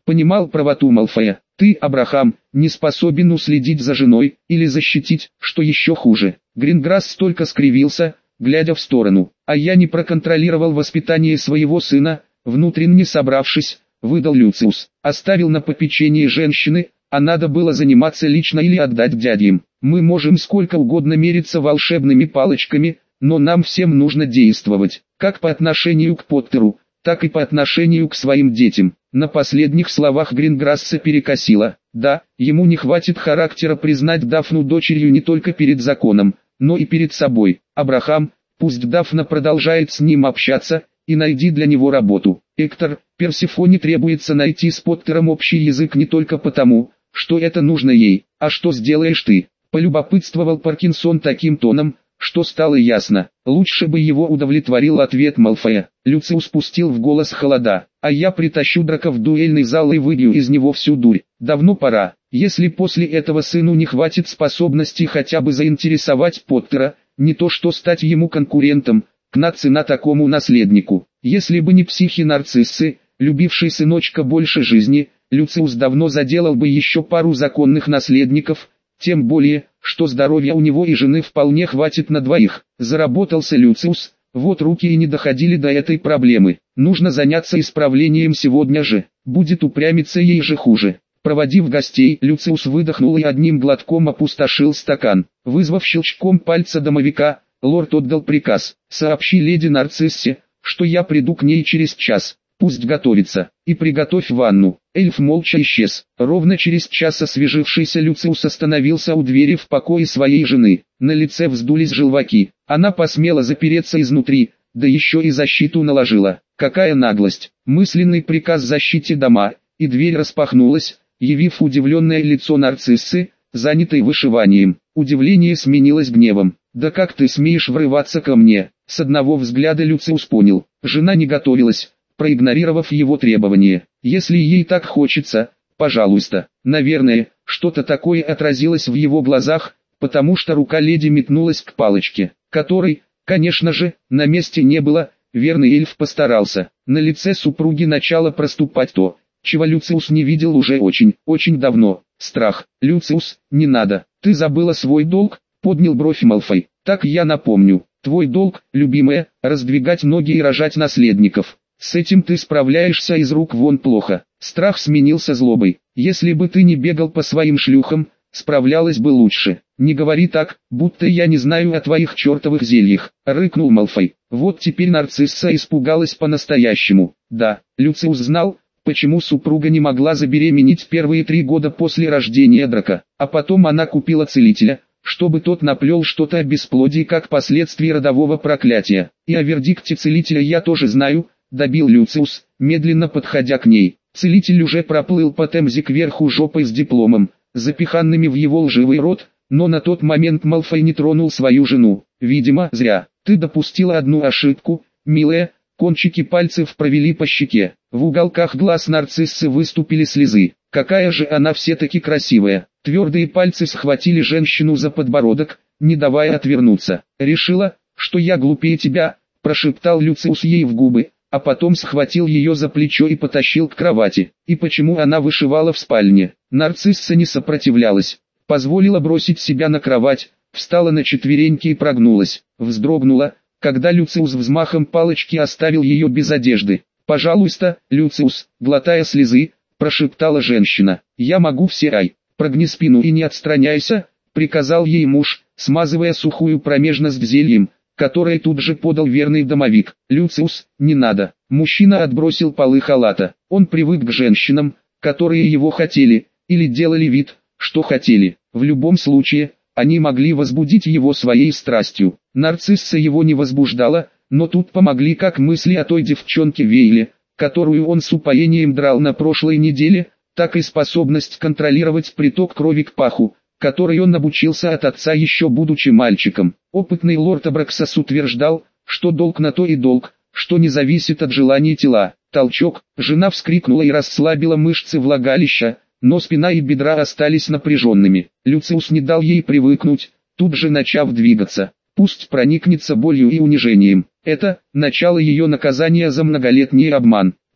понимал правоту Малфоя. Ты, Абрахам, не способен уследить за женой, или защитить, что еще хуже. Гринграсс только скривился, глядя в сторону. А я не проконтролировал воспитание своего сына, внутренне собравшись, выдал Люциус. Оставил на попечении женщины, а надо было заниматься лично или отдать дядям. Мы можем сколько угодно мериться волшебными палочками, но нам всем нужно действовать, как по отношению к Поттеру, так и по отношению к своим детям. На последних словах Гринграсса перекосило. Да, ему не хватит характера признать Дафну дочерью не только перед законом, но и перед собой. Абрахам, пусть Дафна продолжает с ним общаться, и найди для него работу. Эктор, Персифоне требуется найти с Поттером общий язык не только потому, что это нужно ей, а что сделаешь ты, полюбопытствовал Паркинсон таким тоном, что стало ясно. Лучше бы его удовлетворил ответ Малфоя. Люциус пустил в голос холода. А я притащу Драка в дуэльный зал и выбью из него всю дурь. Давно пора. Если после этого сыну не хватит способности хотя бы заинтересовать Поттера, не то что стать ему конкурентом, кна цена такому наследнику. Если бы не психи-нарциссы, любивший сыночка больше жизни, Люциус давно заделал бы еще пару законных наследников, тем более, что здоровья у него и жены вполне хватит на двоих. Заработался Люциус, вот руки и не доходили до этой проблемы. Нужно заняться исправлением сегодня же, будет упрямиться ей же хуже. Проводив гостей, Люциус выдохнул и одним глотком опустошил стакан. Вызвав щелчком пальца домовика, лорд отдал приказ: «Сообщи леди Нарциссе, что я приду к ней через час, пусть готовится, и приготовь ванну». Эльф молча исчез. Ровно через час освежившийся Люциус остановился у двери в покое своей жены. На лице вздулись желваки. Она посмела запереться изнутри, да еще и защиту наложила. Какая наглость! Мысленный приказ защите дома, и дверь распахнулась, явив удивленное лицо Нарциссы, занятой вышиванием. Удивление сменилось гневом. «Да как ты смеешь врываться ко мне?» С одного взгляда Люциус понял, жена не готовилась, проигнорировав его требования. Если ей так хочется, пожалуйста. Наверное, что-то такое отразилось в его глазах, потому что рука леди метнулась к палочке, которой, конечно же, на месте не было. Верный эльф постарался. На лице супруги начало проступать то, чего Люциус не видел уже очень давно. Страх. «Люциус, не надо, ты забыла свой долг», — поднял бровь Малфой. «Так я напомню. Твой долг, любимая, раздвигать ноги и рожать наследников. С этим ты справляешься из рук вон плохо». Страх сменился злобой. «Если бы ты не бегал по своим шлюхам, справлялась бы лучше. Не говори так, будто я не знаю о твоих чертовых зельях», — рыкнул Малфой. Вот теперь Нарцисса испугалась по-настоящему. Да, Люциус знал, почему супруга не могла забеременеть первые 3 года после рождения Драка, а потом она купила целителя, чтобы тот наплел что-то о бесплодии как последствие родового проклятия. «И о вердикте целителя я тоже знаю», — добил Люциус, медленно подходя к ней. Целитель уже проплыл по Темзе кверху жопой с дипломом, запиханными в его лживый рот, но на тот момент Малфой не тронул свою жену. «Видимо, зря. Ты допустила одну ошибку, милая». Кончики пальцев провели по щеке. В уголках глаз Нарциссы выступили слезы. Какая же она все-таки красивая. Твердые пальцы схватили женщину за подбородок, не давая отвернуться. «Решила, что я глупее тебя», — прошептал Люциус ей в губы, а потом схватил ее за плечо и потащил к кровати. И почему она вышивала в спальне? Нарцисса не сопротивлялась, позволила бросить себя на кровать, встала на четвереньки и прогнулась, вздрогнула, когда Люциус взмахом палочки оставил ее без одежды. «Пожалуйста, Люциус», глотая слезы, прошептала женщина. «Я могу все, ай, прогни спину и не отстраняйся», приказал ей муж, смазывая сухую промежность зельем, которое тут же подал верный домовик. «Люциус, не надо». Мужчина отбросил полы халата. Он привык к женщинам, которые его хотели, или делали вид, что хотели. В любом случае, они могли возбудить его своей страстью. Нарцисса его не возбуждала, но тут помогли как мысли о той девчонке Вейле, которую он с упоением драл на прошлой неделе, так и способность контролировать приток крови к паху, которой он обучился от отца еще будучи мальчиком. Опытный лорд Абраксас утверждал, что долг на то и долг, что не зависит от желаний тела. Толчок, жена вскрикнула и расслабила мышцы влагалища, но спина и бедра остались напряженными. Люциус не дал ей привыкнуть, тут же начав двигаться. Пусть проникнется болью и унижением. Это начало ее наказания за многолетний обман.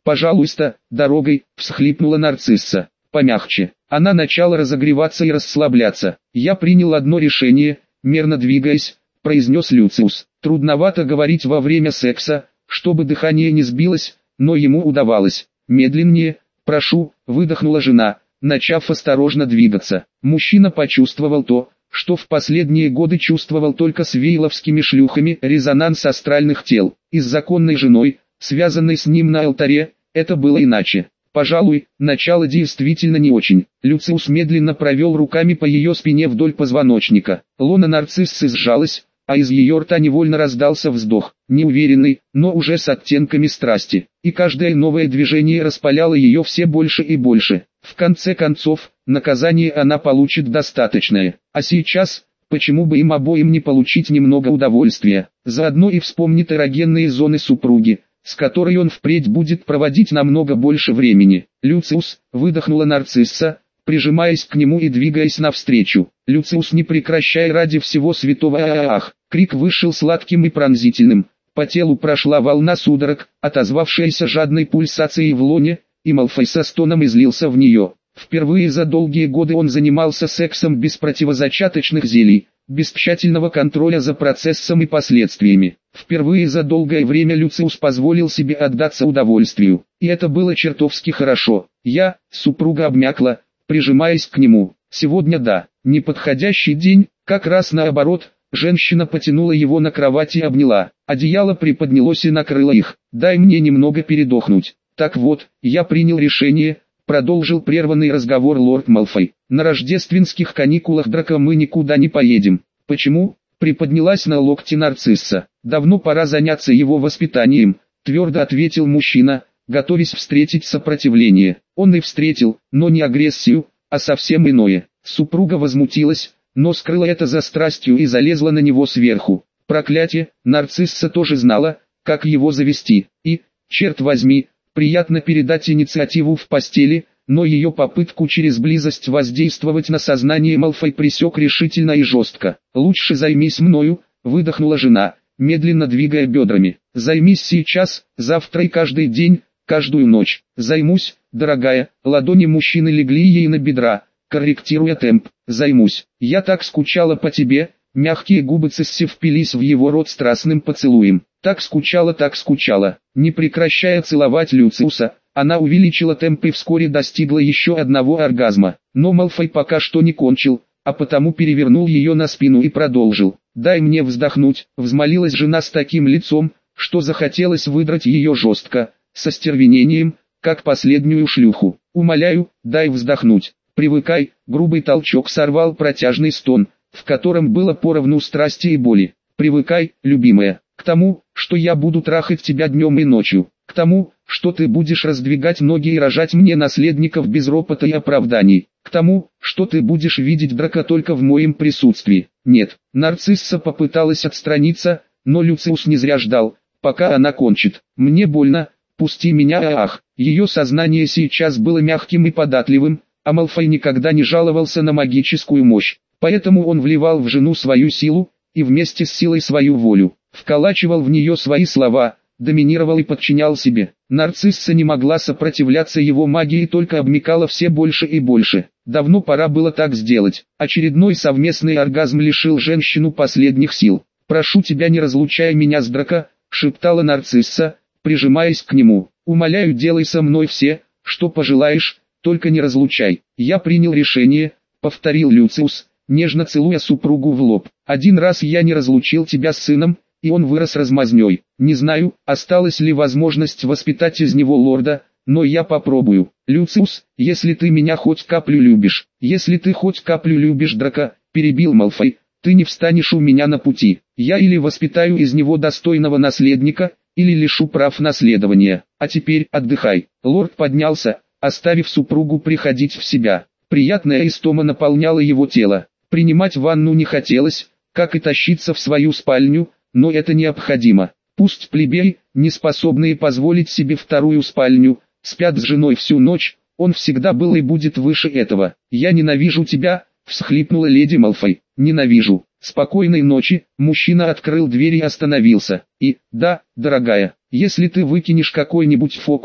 «Пожалуйста, дорогой», — всхлипнула нарцисса. «Помягче». Она начала разогреваться и расслабляться. «Я принял одно решение», — мерно двигаясь, произнес Люциус. Трудновато говорить во время секса, чтобы дыхание не сбилось, но ему удавалось. «Медленнее, прошу», — выдохнула жена, начав осторожно двигаться. Мужчина почувствовал то, что в последние годы чувствовал только с вейловскими шлюхами, резонанс астральных тел. И с законной женой, связанной с ним на алтаре, это было иначе. Пожалуй, начало действительно не очень. Люциус медленно провел руками по ее спине вдоль позвоночника. Лона нарциссы сжалась, а из ее рта невольно раздался вздох, неуверенный, но уже с оттенками страсти. И каждое новое движение распаляло ее все больше и больше. В конце концов, наказание она получит достаточное. А сейчас, почему бы им обоим не получить немного удовольствия? Заодно и вспомнит эрогенные зоны супруги, с которой он впредь будет проводить намного больше времени. «Люциус», — выдохнула нарцисса, прижимаясь к нему и двигаясь навстречу. «Люциус, не прекращай ради всего святого, ах!» Крик вышел сладким и пронзительным. По телу прошла волна судорог, отозвавшаяся жадной пульсацией в лоне, и Малфой со стоном излился в нее. Впервые за долгие годы он занимался сексом без противозачаточных зелий, без тщательного контроля за процессом и последствиями. Впервые за долгое время Люциус позволил себе отдаться удовольствию, и это было чертовски хорошо. Супруга обмякла, прижимаясь к нему. Сегодня да, неподходящий день, как раз наоборот. Женщина потянула его на кровать и обняла. Одеяло приподнялось и накрыло их. «Дай мне немного передохнуть». «Так вот, я принял решение», — продолжил прерванный разговор лорд Малфой. «На рождественских каникулах, Драко, мы никуда не поедем». «Почему?» — приподнялась на локте нарцисса. «Давно пора заняться его воспитанием», — твердо ответил мужчина, готовясь встретить сопротивление. Он и встретил, но не агрессию, а совсем иное. Супруга возмутилась, но скрыла это за страстью и залезла на него сверху. Проклятие, нарцисса тоже знала, как его завести. И, черт возьми, приятно передать инициативу в постели, но ее попытку через близость воздействовать на сознание Малфой пресек решительно и жестко. «Лучше займись мною», — выдохнула жена, медленно двигая бедрами. «Займись сейчас, завтра и каждый день, каждую ночь». «Займусь, дорогая», — ладони мужчины легли ей на бедра, корректируя темп. «Займусь. Я так скучала по тебе». Мягкие губы Цисси впились в его рот страстным поцелуем. Так скучала. Не прекращая целовать Люциуса, она увеличила темп и вскоре достигла еще одного оргазма. Но Малфой пока что не кончил, а потому перевернул ее на спину и продолжил. «Дай мне вздохнуть», — взмолилась жена с таким лицом, что захотелось выдрать ее жестко, со стервенением, как последнюю шлюху. «Умоляю, дай вздохнуть». «Привыкай», — грубый толчок сорвал протяжный стон, в котором было поровну страсти и боли. «Привыкай, любимая, к тому, что я буду трахать тебя днем и ночью, к тому, что ты будешь раздвигать ноги и рожать мне наследников без ропота и оправданий, к тому, что ты будешь видеть Драко только в моем присутствии». Нет, нарцисса попыталась отстраниться, но Люциус не зря ждал, пока она кончит. «Мне больно, пусти меня, ах». Ее сознание сейчас было мягким и податливым, а Малфой никогда не жаловался на магическую мощь, поэтому он вливал в жену свою силу, и вместе с силой свою волю, вколачивал в нее свои слова, доминировал и подчинял себе. Нарцисса не могла сопротивляться его магии и только обмякала все больше и больше. Давно пора было так сделать. Очередной совместный оргазм лишил женщину последних сил. «Прошу тебя, не разлучай меня с Драко», — шептала нарцисса, прижимаясь к нему. «Умоляю, делай со мной все, что пожелаешь, только не разлучай». «Я принял решение», — повторил Люциус, нежно целуя супругу в лоб. «Один раз я не разлучил тебя с сыном, и он вырос размазнёй. Не знаю, осталась ли возможность воспитать из него лорда, но я попробую. Люциус, если ты меня хоть каплю любишь, если ты хоть каплю любишь Драко», — перебил Малфой, — «ты не встанешь у меня на пути. Я или воспитаю из него достойного наследника, или лишу прав наследования. А теперь отдыхай». Лорд поднялся, оставив супругу приходить в себя. Приятная истома наполняла его тело. Принимать ванну не хотелось, как и тащиться в свою спальню, но это необходимо. Пусть плебеи, не способные позволить себе вторую спальню, спят с женой всю ночь, он всегда был и будет выше этого. «Я ненавижу тебя», — всхлипнула леди Малфой. «Ненавижу». «Спокойной ночи», — мужчина открыл дверь и остановился. «И, да, дорогая, если ты выкинешь какой-нибудь фокус,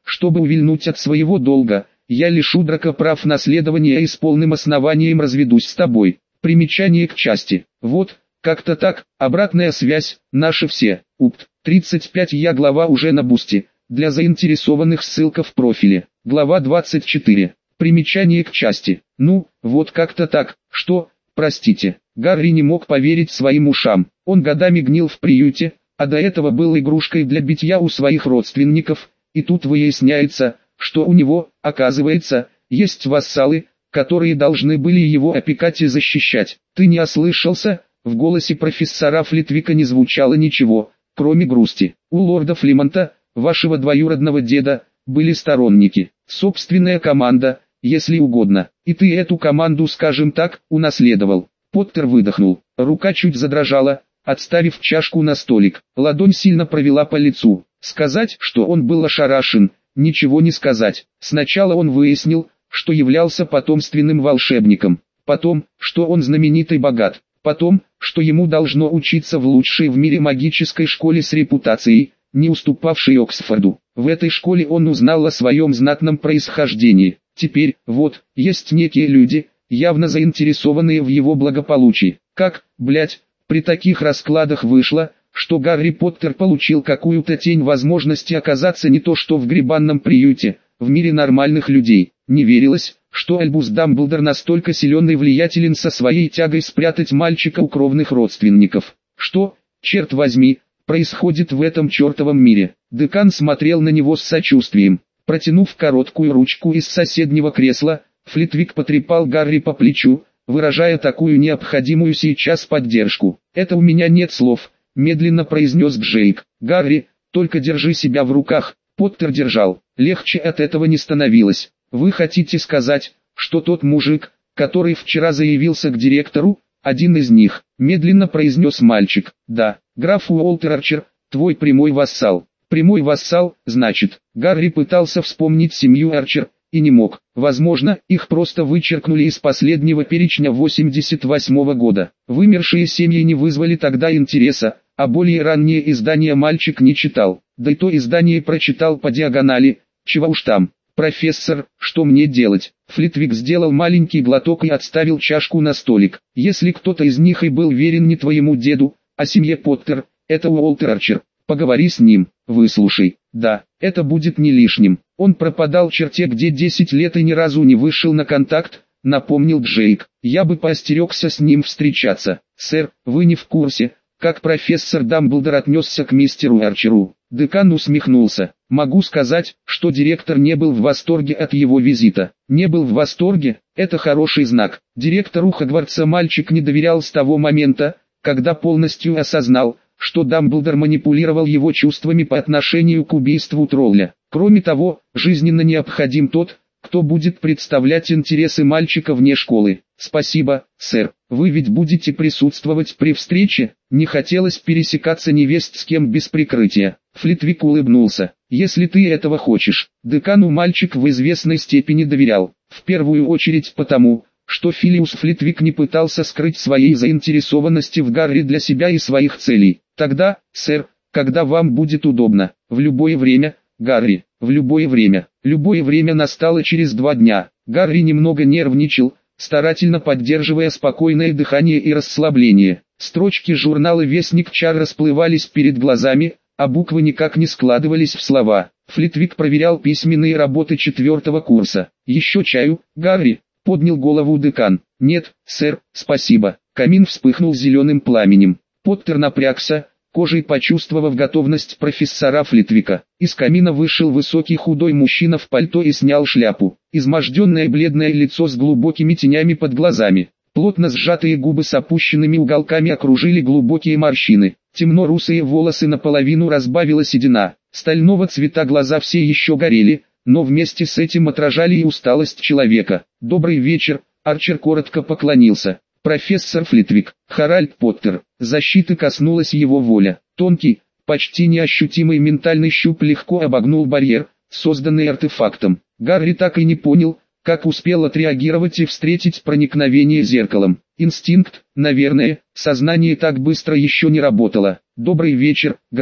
чтобы увильнуть от своего долга, я лишу Драка прав наследования и с полным основанием разведусь с тобой. Примечание к части. Вот, как-то так, обратная связь, наши все. УПТ. 35 Я глава уже на бусте. Для заинтересованных ссылка в профиле. Глава 24. Примечание к части. Ну, вот как-то так, что, простите. Гарри не мог поверить своим ушам. Он годами гнил в приюте, а до этого был игрушкой для битья у своих родственников, и тут выясняется, что у него, оказывается, есть вассалы, которые должны были его опекать и защищать. Ты не ослышался? В голосе профессора Флитвика не звучало ничего, кроме грусти. У лорда Флимонта, вашего двоюродного деда, были сторонники, собственная команда, если угодно. И ты эту команду, скажем так, унаследовал. Поттер выдохнул, рука чуть задрожала, отставив чашку на столик. Ладонь сильно провела по лицу. Сказать, что он был ошарашен, ничего не сказать. Сначала он выяснил, что являлся потомственным волшебником. Потом, что он знаменит и богат. Потом, что ему должно учиться в лучшей в мире магической школе с репутацией, не уступавшей Оксфорду. В этой школе он узнал о своем знатном происхождении. Теперь, вот, есть некие люди, явно заинтересованные в его благополучии. Как, блять, при таких раскладах вышло, что Гарри Поттер получил какую-то тень возможности оказаться не то что в грибанном приюте, в мире нормальных людей. Не верилось, что Альбус Дамблдор настолько силен и влиятелен со своей тягой спрятать мальчика у кровных родственников. Что, черт возьми, происходит в этом чертовом мире? Декан смотрел на него с сочувствием. Протянув короткую ручку из соседнего кресла, Флитвик потрепал Гарри по плечу, выражая такую необходимую сейчас поддержку. «Это у меня нет слов», — медленно произнес Джейк. «Гарри, только держи себя в руках». Поттер держал. Легче от этого не становилось. «Вы хотите сказать, что тот мужик, который вчера заявился к директору, один из них?» — медленно произнес мальчик. «Да, граф Уолтер Арчер, твой прямой вассал». «Прямой вассал, значит». Гарри пытался вспомнить семью Арчер, и не мог. Возможно, их просто вычеркнули из последнего перечня 88-го года. Вымершие семьи не вызвали тогда интереса, а более ранние издания мальчик не читал. Да и то издание прочитал по диагонали, чего уж там. «Профессор, что мне делать?» Флитвик сделал маленький глоток и отставил чашку на столик. «Если кто-то из них и был верен не твоему деду, а семье Поттер, это Уолтер Арчер. Поговори с ним, выслушай. Да, это будет не лишним. Он пропадал в черте, где 10 лет и ни разу не вышел на контакт», напомнил Джейк. «Я бы поостерегся с ним встречаться. Сэр, вы не в курсе, как профессор Дамблдор отнесся к мистеру Арчеру». Декан усмехнулся. «Могу сказать, что директор не был в восторге от его визита». «Не был в восторге? Это хороший знак». Директору Хогвартса мальчик не доверял с того момента, когда полностью осознал, что Дамблдор манипулировал его чувствами по отношению к убийству тролля. Кроме того, жизненно необходим тот, кто будет представлять интересы мальчика вне школы. «Спасибо, сэр. Вы ведь будете присутствовать при встрече?» Не хотелось пересекаться невесть с кем без прикрытия. Флитвик улыбнулся. «Если ты этого хочешь». Декану мальчик в известной степени доверял. В первую очередь потому, что Филиус Флитвик не пытался скрыть своей заинтересованности в Гарри для себя и своих целей. «Тогда, сэр, когда вам будет удобно, в любое время, Гарри, в любое время». Любое время настало через 2 дня. Гарри немного нервничал, старательно поддерживая спокойное дыхание и расслабление. Строчки журнала «Вестник Чар» расплывались перед глазами, а буквы никак не складывались в слова. Флитвик проверял письменные работы 4-го курса. «Еще чаю, Гарри?» — поднял голову декан. «Нет, сэр, спасибо». Камин вспыхнул зеленым пламенем. Поттер напрягся, кожей почувствовав готовность профессора Флитвика. Из камина вышел высокий худой мужчина в пальто и снял шляпу. Изможденное бледное лицо с глубокими тенями под глазами. Плотно сжатые губы с опущенными уголками окружили глубокие морщины. Темно-русые волосы наполовину разбавила седина. Стального цвета глаза все еще горели, но вместе с этим отражали и усталость человека. «Добрый вечер», Арчер коротко поклонился. «Профессор Флитвик, Харальд Поттер». Защиты коснулась его воля. Тонкий, почти неощутимый ментальный щуп легко обогнул барьер, созданный артефактом. Гарри так и не понял, как успел отреагировать и встретить проникновение зеркалом. Инстинкт, наверное, сознание так быстро еще не работало. «Добрый вечер, граф»,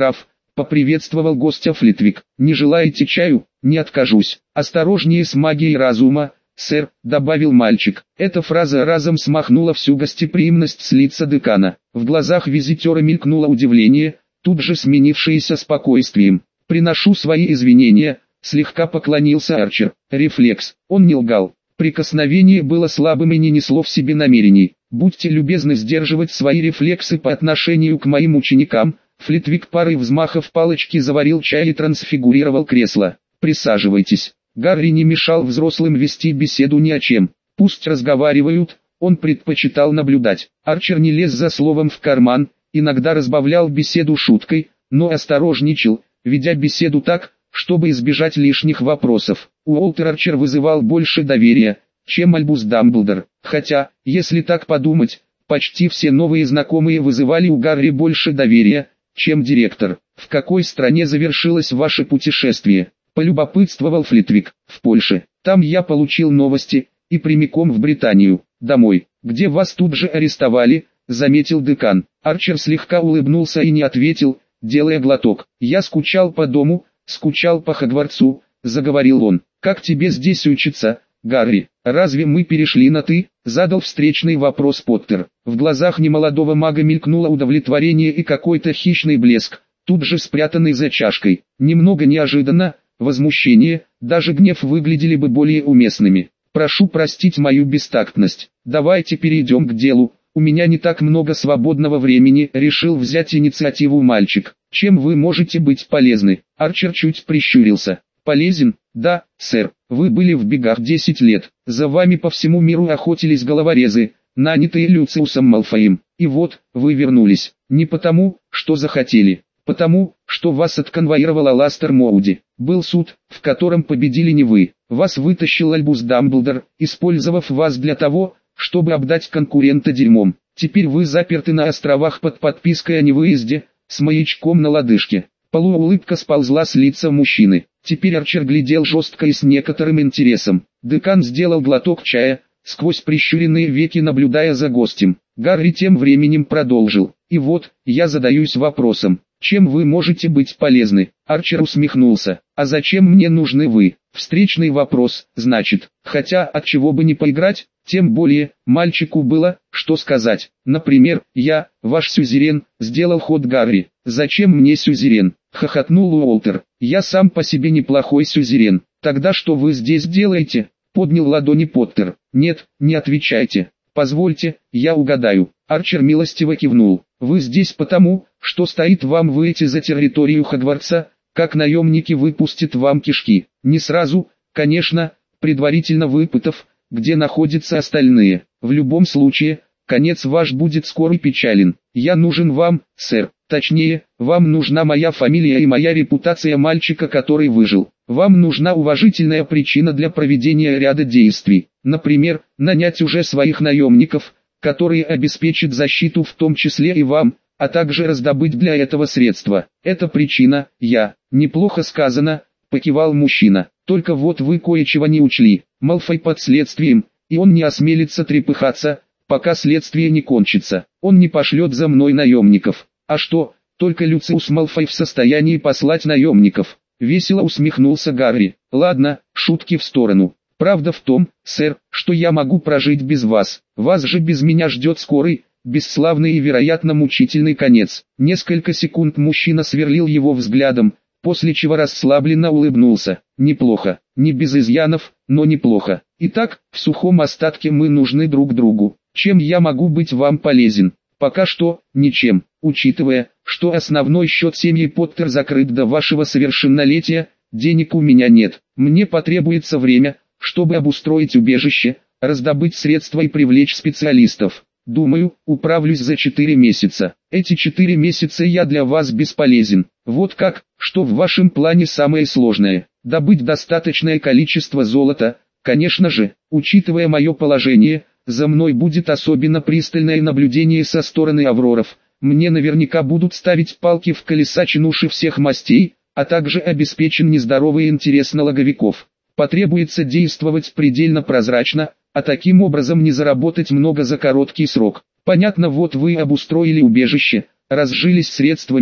поприветствовал гостя Флитвик. Не желаете чаю? Не откажусь. Осторожнее с магией разума, сэр, добавил мальчик. Эта фраза разом смахнула всю гостеприимность с лица декана. В глазах визитера мелькнуло удивление, тут же сменившееся спокойствием. Приношу свои извинения, слегка поклонился Арчер. Рефлекс, он не лгал. Прикосновение было слабым и не несло в себе намерений. Будьте любезны сдерживать свои рефлексы по отношению к моим ученикам. Флитвик парой взмахов палочки заварил чай и трансфигурировал кресло. Присаживайтесь. Гарри не мешал взрослым вести беседу ни о чем. Пусть разговаривают, он предпочитал наблюдать. Арчер не лез за словом в карман, иногда разбавлял беседу шуткой, но осторожничал, ведя беседу так, чтобы избежать лишних вопросов. Уолтер Арчер вызывал больше доверия, чем Альбус Дамблдор. Хотя, если так подумать, почти все новые знакомые вызывали у Гарри больше доверия, чем директор. В какой стране завершилось ваше путешествие? Полюбопытствовал Флитвик. В Польше. Там я получил новости, и прямиком в Британию, домой, где вас тут же арестовали, заметил декан. Арчер слегка улыбнулся и не ответил, делая глоток. Я скучал по дому, скучал по Хогвартсу, заговорил он. Как тебе здесь учиться, Гарри? Разве мы перешли на «ты»? Задал встречный вопрос Поттер. В глазах немолодого мага мелькнуло удовлетворение и какой-то хищный блеск, тут же спрятанный за чашкой. Немного неожиданно, возмущение, даже гнев выглядели бы более уместными. Прошу простить мою бестактность. Давайте перейдем к делу. У меня не так много свободного времени, решил взять инициативу мальчик. Чем вы можете быть полезны? Арчер чуть прищурился. Полезен? Да, сэр. Вы были в бегах 10 лет. За вами по всему миру охотились головорезы, нанятые Люциусом Малфоем. И вот, вы вернулись. Не потому, что захотели. Потому, что вас отконвоировал Аластер Моуди. Был суд, в котором победили не вы. Вас вытащил Альбус Дамблдор, использовав вас для того, чтобы обдать конкурента дерьмом. Теперь вы заперты на островах под подпиской о невыезде, с маячком на лодыжке. Полуулыбка сползла с лица мужчины. Теперь Арчер глядел жестко и с некоторым интересом. Декан сделал глоток чая, сквозь прищуренные веки наблюдая за гостем. Гарри тем временем продолжил. И вот, я задаюсь вопросом. Чем вы можете быть полезны? Арчер усмехнулся. А зачем мне нужны вы? Встречный вопрос, значит. Хотя, от чего бы не поиграть, тем более, мальчику было, что сказать. Например, я, ваш сюзерен, сделал ход Гарри. Зачем мне сюзерен? Хохотнул Уолтер. Я сам по себе неплохой сюзерен. Тогда что вы здесь делаете? Поднял ладони Поттер. Нет, не отвечайте. Позвольте, я угадаю. Арчер милостиво кивнул. Вы здесь потому, что стоит вам выйти за территорию Хогвартса, как наемники выпустят вам кишки. Не сразу, конечно, предварительно выпытав, где находятся остальные. В любом случае, конец ваш будет скоро и печален. Я нужен вам, сэр. Точнее, вам нужна моя фамилия и моя репутация мальчика, который выжил. Вам нужна уважительная причина для проведения ряда действий. Например, нанять уже своих наемников, которые обеспечат защиту в том числе и вам, а также раздобыть для этого средства. Это причина, я. Неплохо сказано, покивал мужчина. Только вот вы кое-чего не учли. Малфой под следствием, и он не осмелится трепыхаться, пока следствие не кончится. Он не пошлет за мной наемников. А что, только Люциус Малфой в состоянии послать наемников? Весело усмехнулся Гарри. Ладно, шутки в сторону. Правда в том, сэр, что я могу прожить без вас. Вас же без меня ждет скорый, бесславный и вероятно мучительный конец. Несколько секунд мужчина сверлил его взглядом, после чего расслабленно улыбнулся. Неплохо, не без изъянов, но неплохо. Итак, в сухом остатке мы нужны друг другу. Чем я могу быть вам полезен? Пока что, ничем, учитывая, что основной счет семьи Поттер закрыт до вашего совершеннолетия, денег у меня нет. Мне потребуется время, чтобы обустроить убежище, раздобыть средства и привлечь специалистов. Думаю, управлюсь за 4 месяца. Эти 4 месяца я для вас бесполезен. Вот как, что в вашем плане самое сложное? Добыть достаточное количество золота, конечно же, учитывая мое положение. За мной будет особенно пристальное наблюдение со стороны Авроров. Мне наверняка будут ставить палки в колеса чинуши всех мастей, а также обеспечен нездоровый интерес налоговиков. Потребуется действовать предельно прозрачно, а таким образом не заработать много за короткий срок. Понятно, вот вы обустроили убежище, разжились средствами,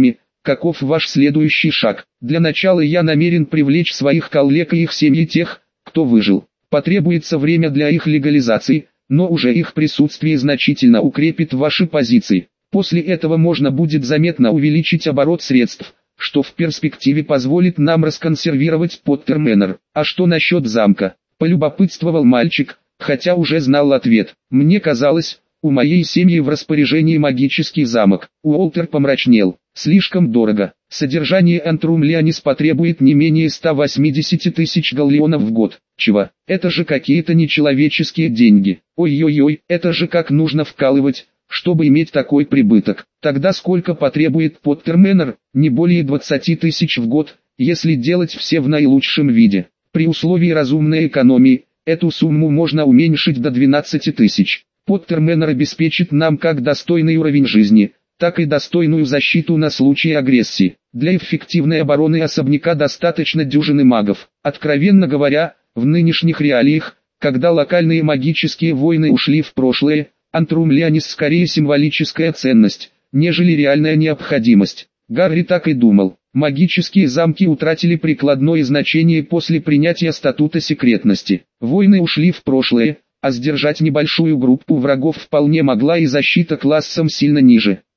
каков ваш следующий шаг? Для начала я намерен привлечь своих коллег и их семьи тех, кто выжил. Потребуется время для их легализации, но уже их присутствие значительно укрепит ваши позиции. После этого можно будет заметно увеличить оборот средств, что в перспективе позволит нам расконсервировать Поттер Мэннер. А что насчет замка? Полюбопытствовал мальчик, хотя уже знал ответ. Мне казалось, у моей семьи в распоряжении магический замок. Уолтер помрачнел. Слишком дорого. Содержание Энтрум Леонис потребует не менее 180 тысяч галлеонов в год. Чего? Это же какие-то нечеловеческие деньги. Ой-ой-ой, это же как нужно вкалывать, чтобы иметь такой прибыток. Тогда сколько потребует Поттер Мэннер? Не более 20 тысяч в год, если делать все в наилучшем виде. При условии разумной экономии, эту сумму можно уменьшить до 12 тысяч. Поттер Мэннер обеспечит нам как достойный уровень жизни, так и достойную защиту на случай агрессии. Для эффективной обороны особняка достаточно дюжины магов. Откровенно говоря, в нынешних реалиях, когда локальные магические войны ушли в прошлое, Антрум Леонис скорее символическая ценность, нежели реальная необходимость. Гарри так и думал. Магические замки утратили прикладное значение после принятия статута секретности. Войны ушли в прошлое, а сдержать небольшую группу врагов вполне могла и защита классом сильно ниже.